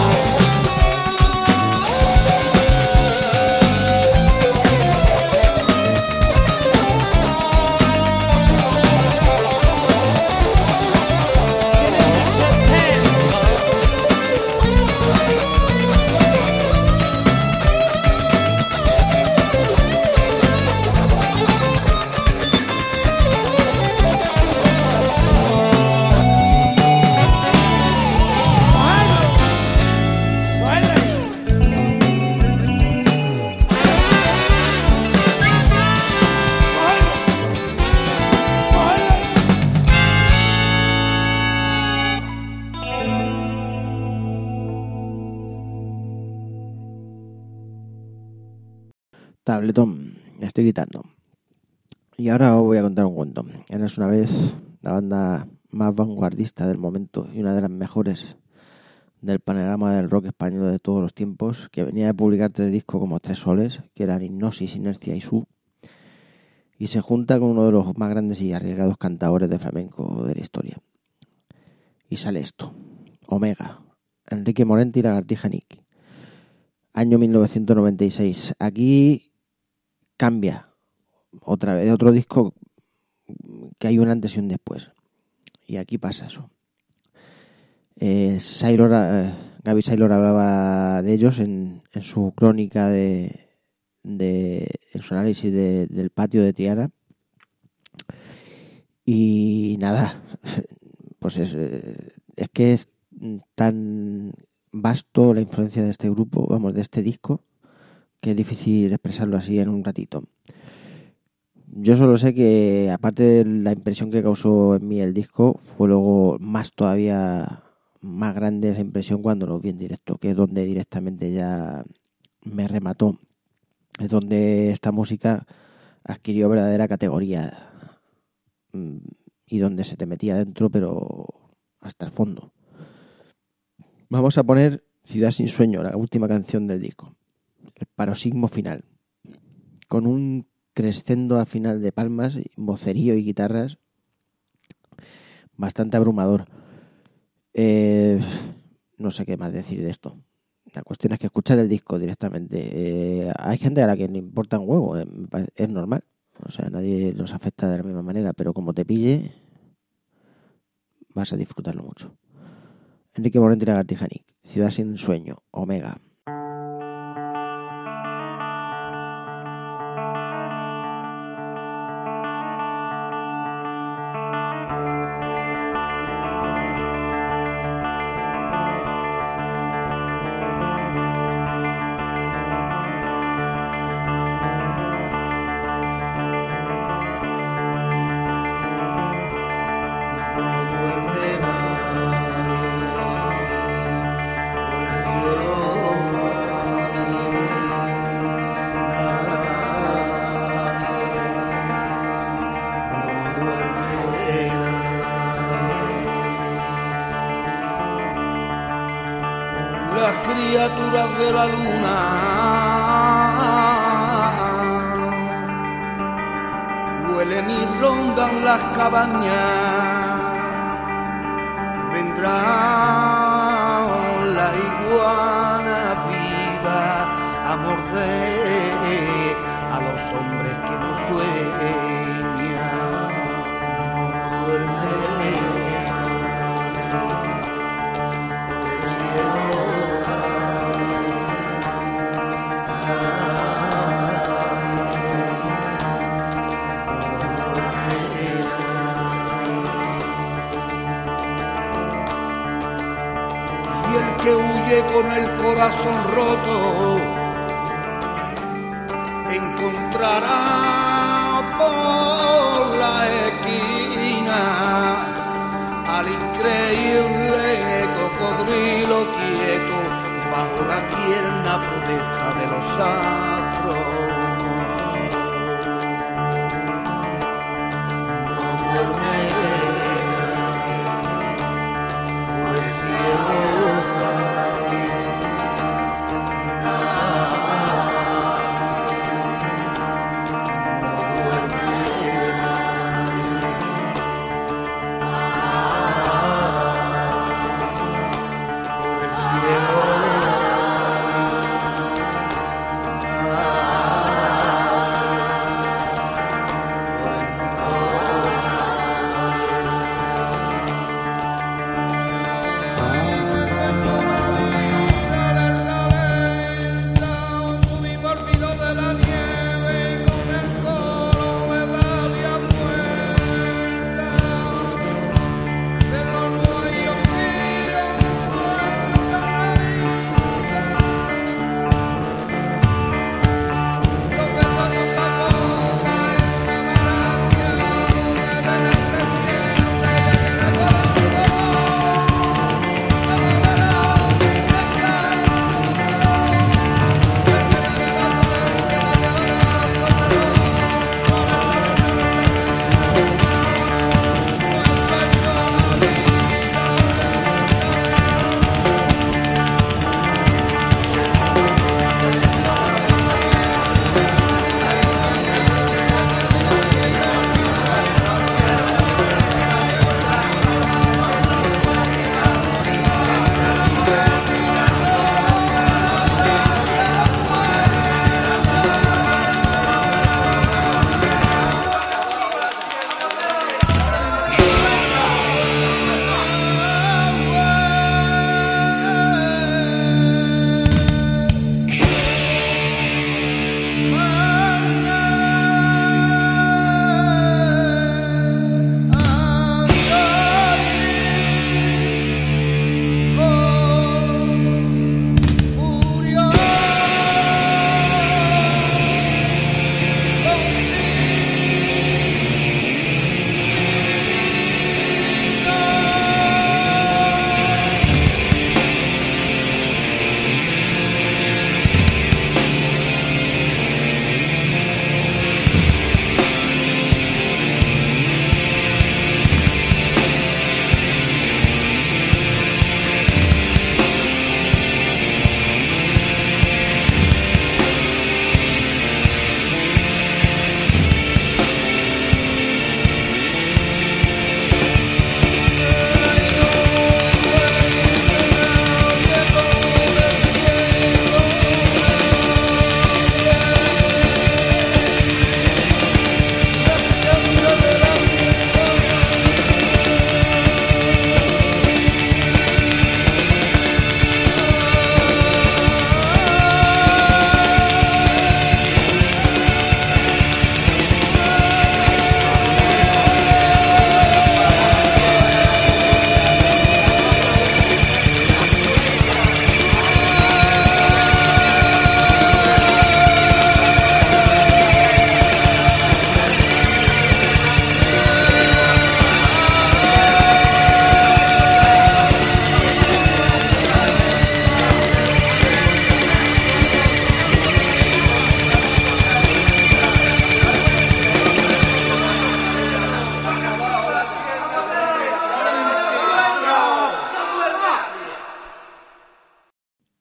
Tabletón, me estoy quitando. Y ahora os voy a contar un cuento. Eras una vez la banda más vanguardista del momento y una de las mejores del panorama del rock español de todos los tiempos, que venía de publicar tres discos como Tres Soles, que eran Hipnosis, Inercia y Su, y se junta con uno de los más grandes y arriesgados cantadores de flamenco de la historia. Y sale esto, Omega, Enrique Morente y Lagartija Nick, año mil novecientos noventa y seis. Aquí cambia otra vez, de otro disco que hay un antes y un después. Y aquí pasa eso. Eh, Saylor, eh, Gaby Saylor hablaba de ellos en, en su crónica de, de en su análisis de, del patio de Triana. Y nada, pues es, es que es tan vasto la influencia de este grupo, vamos, de este disco, que es difícil expresarlo así en un ratito. Yo solo sé que, aparte de la impresión que causó en mí el disco, fue luego más todavía más grande esa impresión cuando lo vi en directo, que es donde directamente ya me remató. Es donde esta música adquirió verdadera categoría y donde se te metía dentro, pero hasta el fondo. Vamos a poner Ciudad sin sueño, la última canción del disco, el paroxismo final, con un crescendo al final de palmas, vocerío y guitarras bastante abrumador. Eh, no sé qué más decir de esto. La cuestión es que escuchar el disco directamente. Eh, hay gente a la que le importa un huevo, eh, es normal. O sea, nadie los afecta de la misma manera, pero como te pille, vas a disfrutarlo mucho. Enrique Morente y Lagartija Nick, Ciudad sin sueño, Omega. Criaturas de la luna huelen y rondan las cabañas, vendrá la iguana viva a morder a los hombres que no sueñan, no duermen. Que huye con el corazón roto encontrará por la esquina al increíble cocodrilo quieto bajo la tierna protesta de los astros. No duerme por el cielo. Ah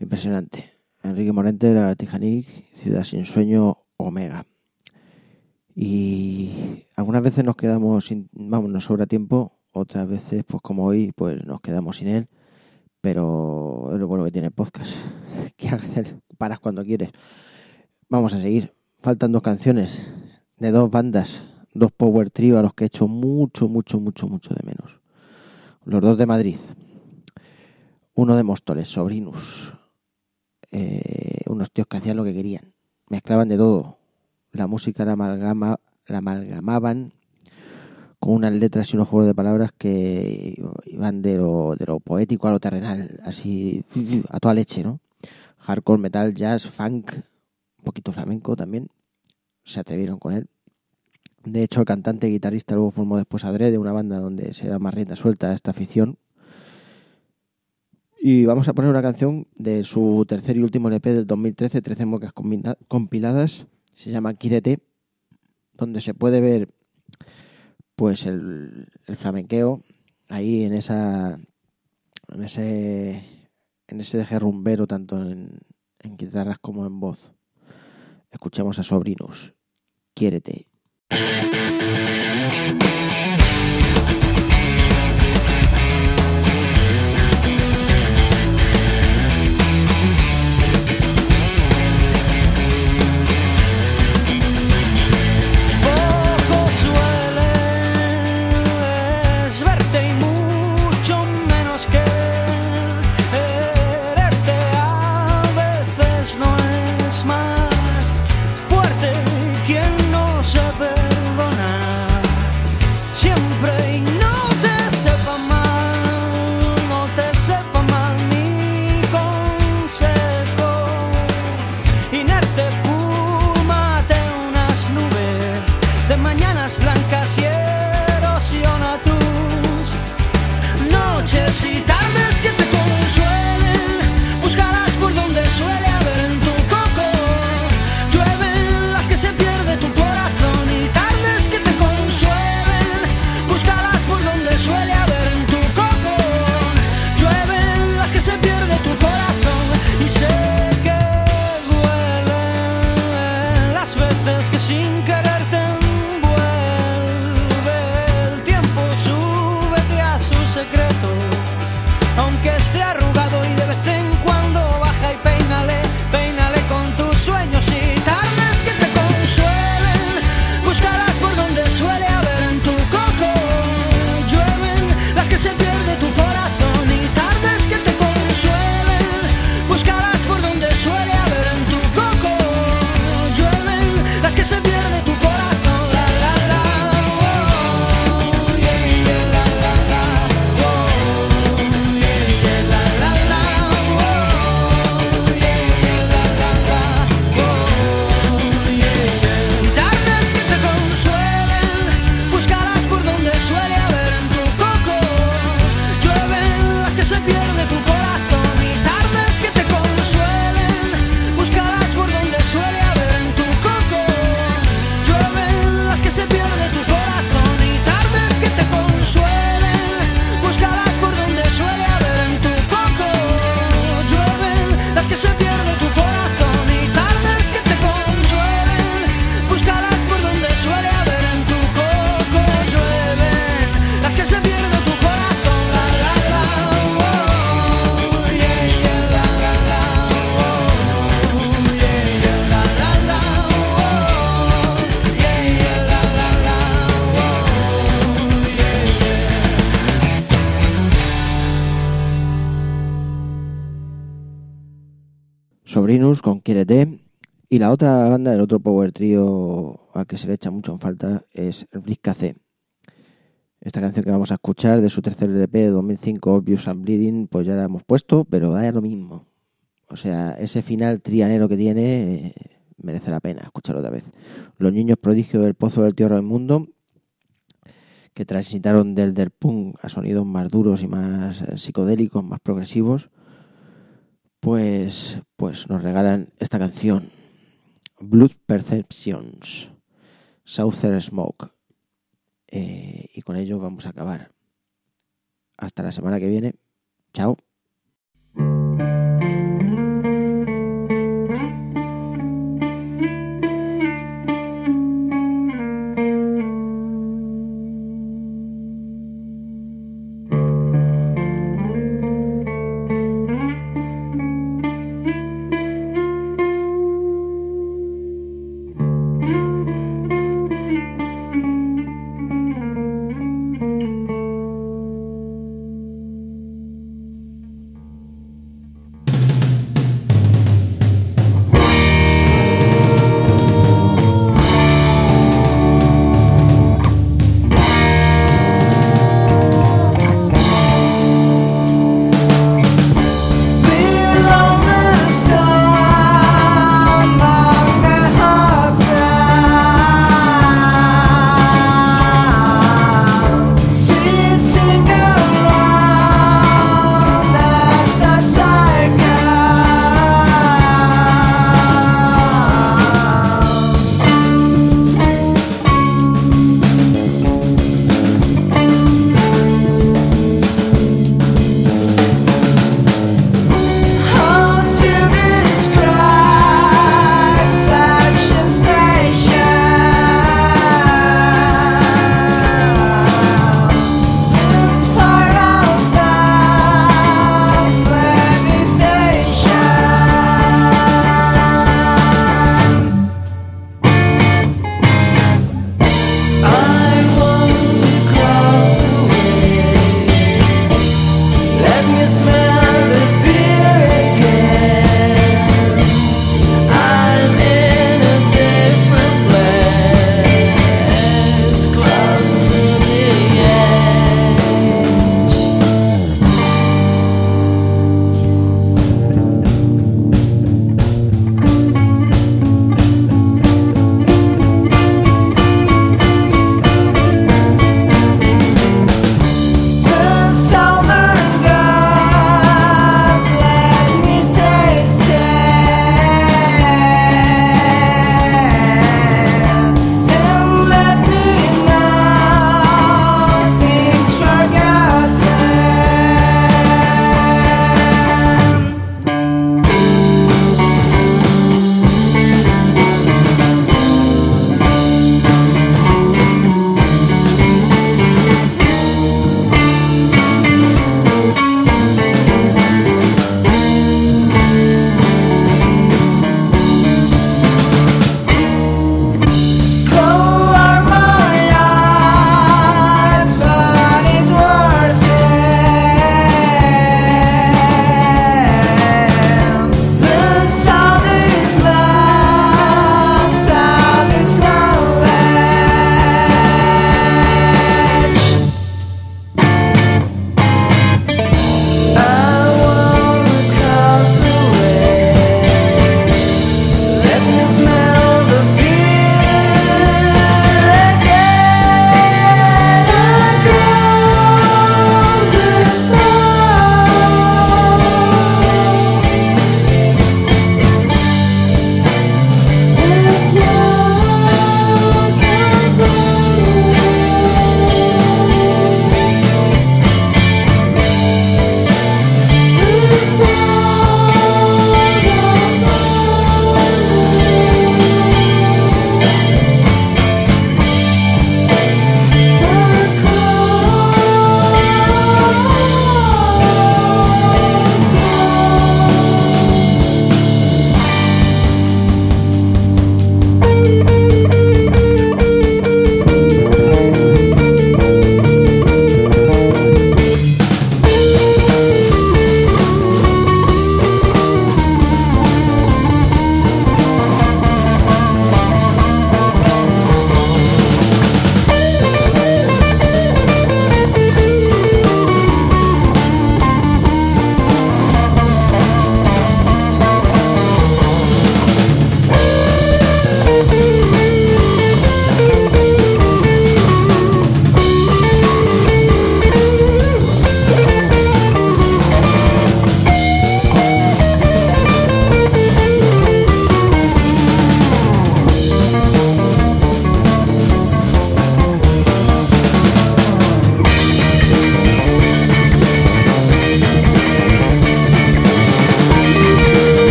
Impresionante. Enrique Morente, Lagartija Nick, Ciudad sin sueño, Omega. Y algunas veces nos quedamos sin, vamos, nos sobra tiempo, otras veces, pues como hoy, pues nos quedamos sin él, pero es lo bueno que tiene el podcast. ¿Qué hacer? Paras cuando quieres. Vamos a seguir. Faltan dos canciones de dos bandas, dos power trio a los que he hecho mucho, mucho, mucho, mucho de menos. Los dos de Madrid. Uno de Móstoles, Sobrinus. Eh, unos tíos que hacían lo que querían. Mezclaban de todo. La música la, amalgama, la amalgamaban con unas letras y unos juegos de palabras que iban de lo, de lo poético a lo terrenal, así a toda leche, ¿no? Hardcore, metal, jazz, funk, un poquito flamenco también. Se atrevieron con él. De hecho, el cantante y guitarrista luego formó después Adrede, una banda donde se da más rienda suelta a esta afición. Y vamos a poner una canción de su tercer y último L P del dos mil trece, trece mocas compiladas. Se llama Quírete, donde se puede ver pues el, el flamenqueo ahí en esa en ese en ese deje rumbero tanto en, en guitarras como en voz. Escuchamos a Sobrinus, Quírete. Sobrinus con Quírete. Y la otra banda, el otro power trío al que se le echa mucho en falta es el Briscacé. Esta canción que vamos a escuchar de su tercer L P de dos mil cinco, Obvious and Bleeding, pues ya la hemos puesto, pero da lo mismo. O sea, ese final trianero que tiene eh, merece la pena escucharlo otra vez. Los niños prodigios del Pozo del Tío Raimundo, que transitaron del del punk a sonidos más duros y más eh, psicodélicos, más progresivos, pues, pues nos regalan esta canción, Blood Perceptions, Southern Smoke. Eh, y con ello vamos a acabar. Hasta la semana que viene. Chao.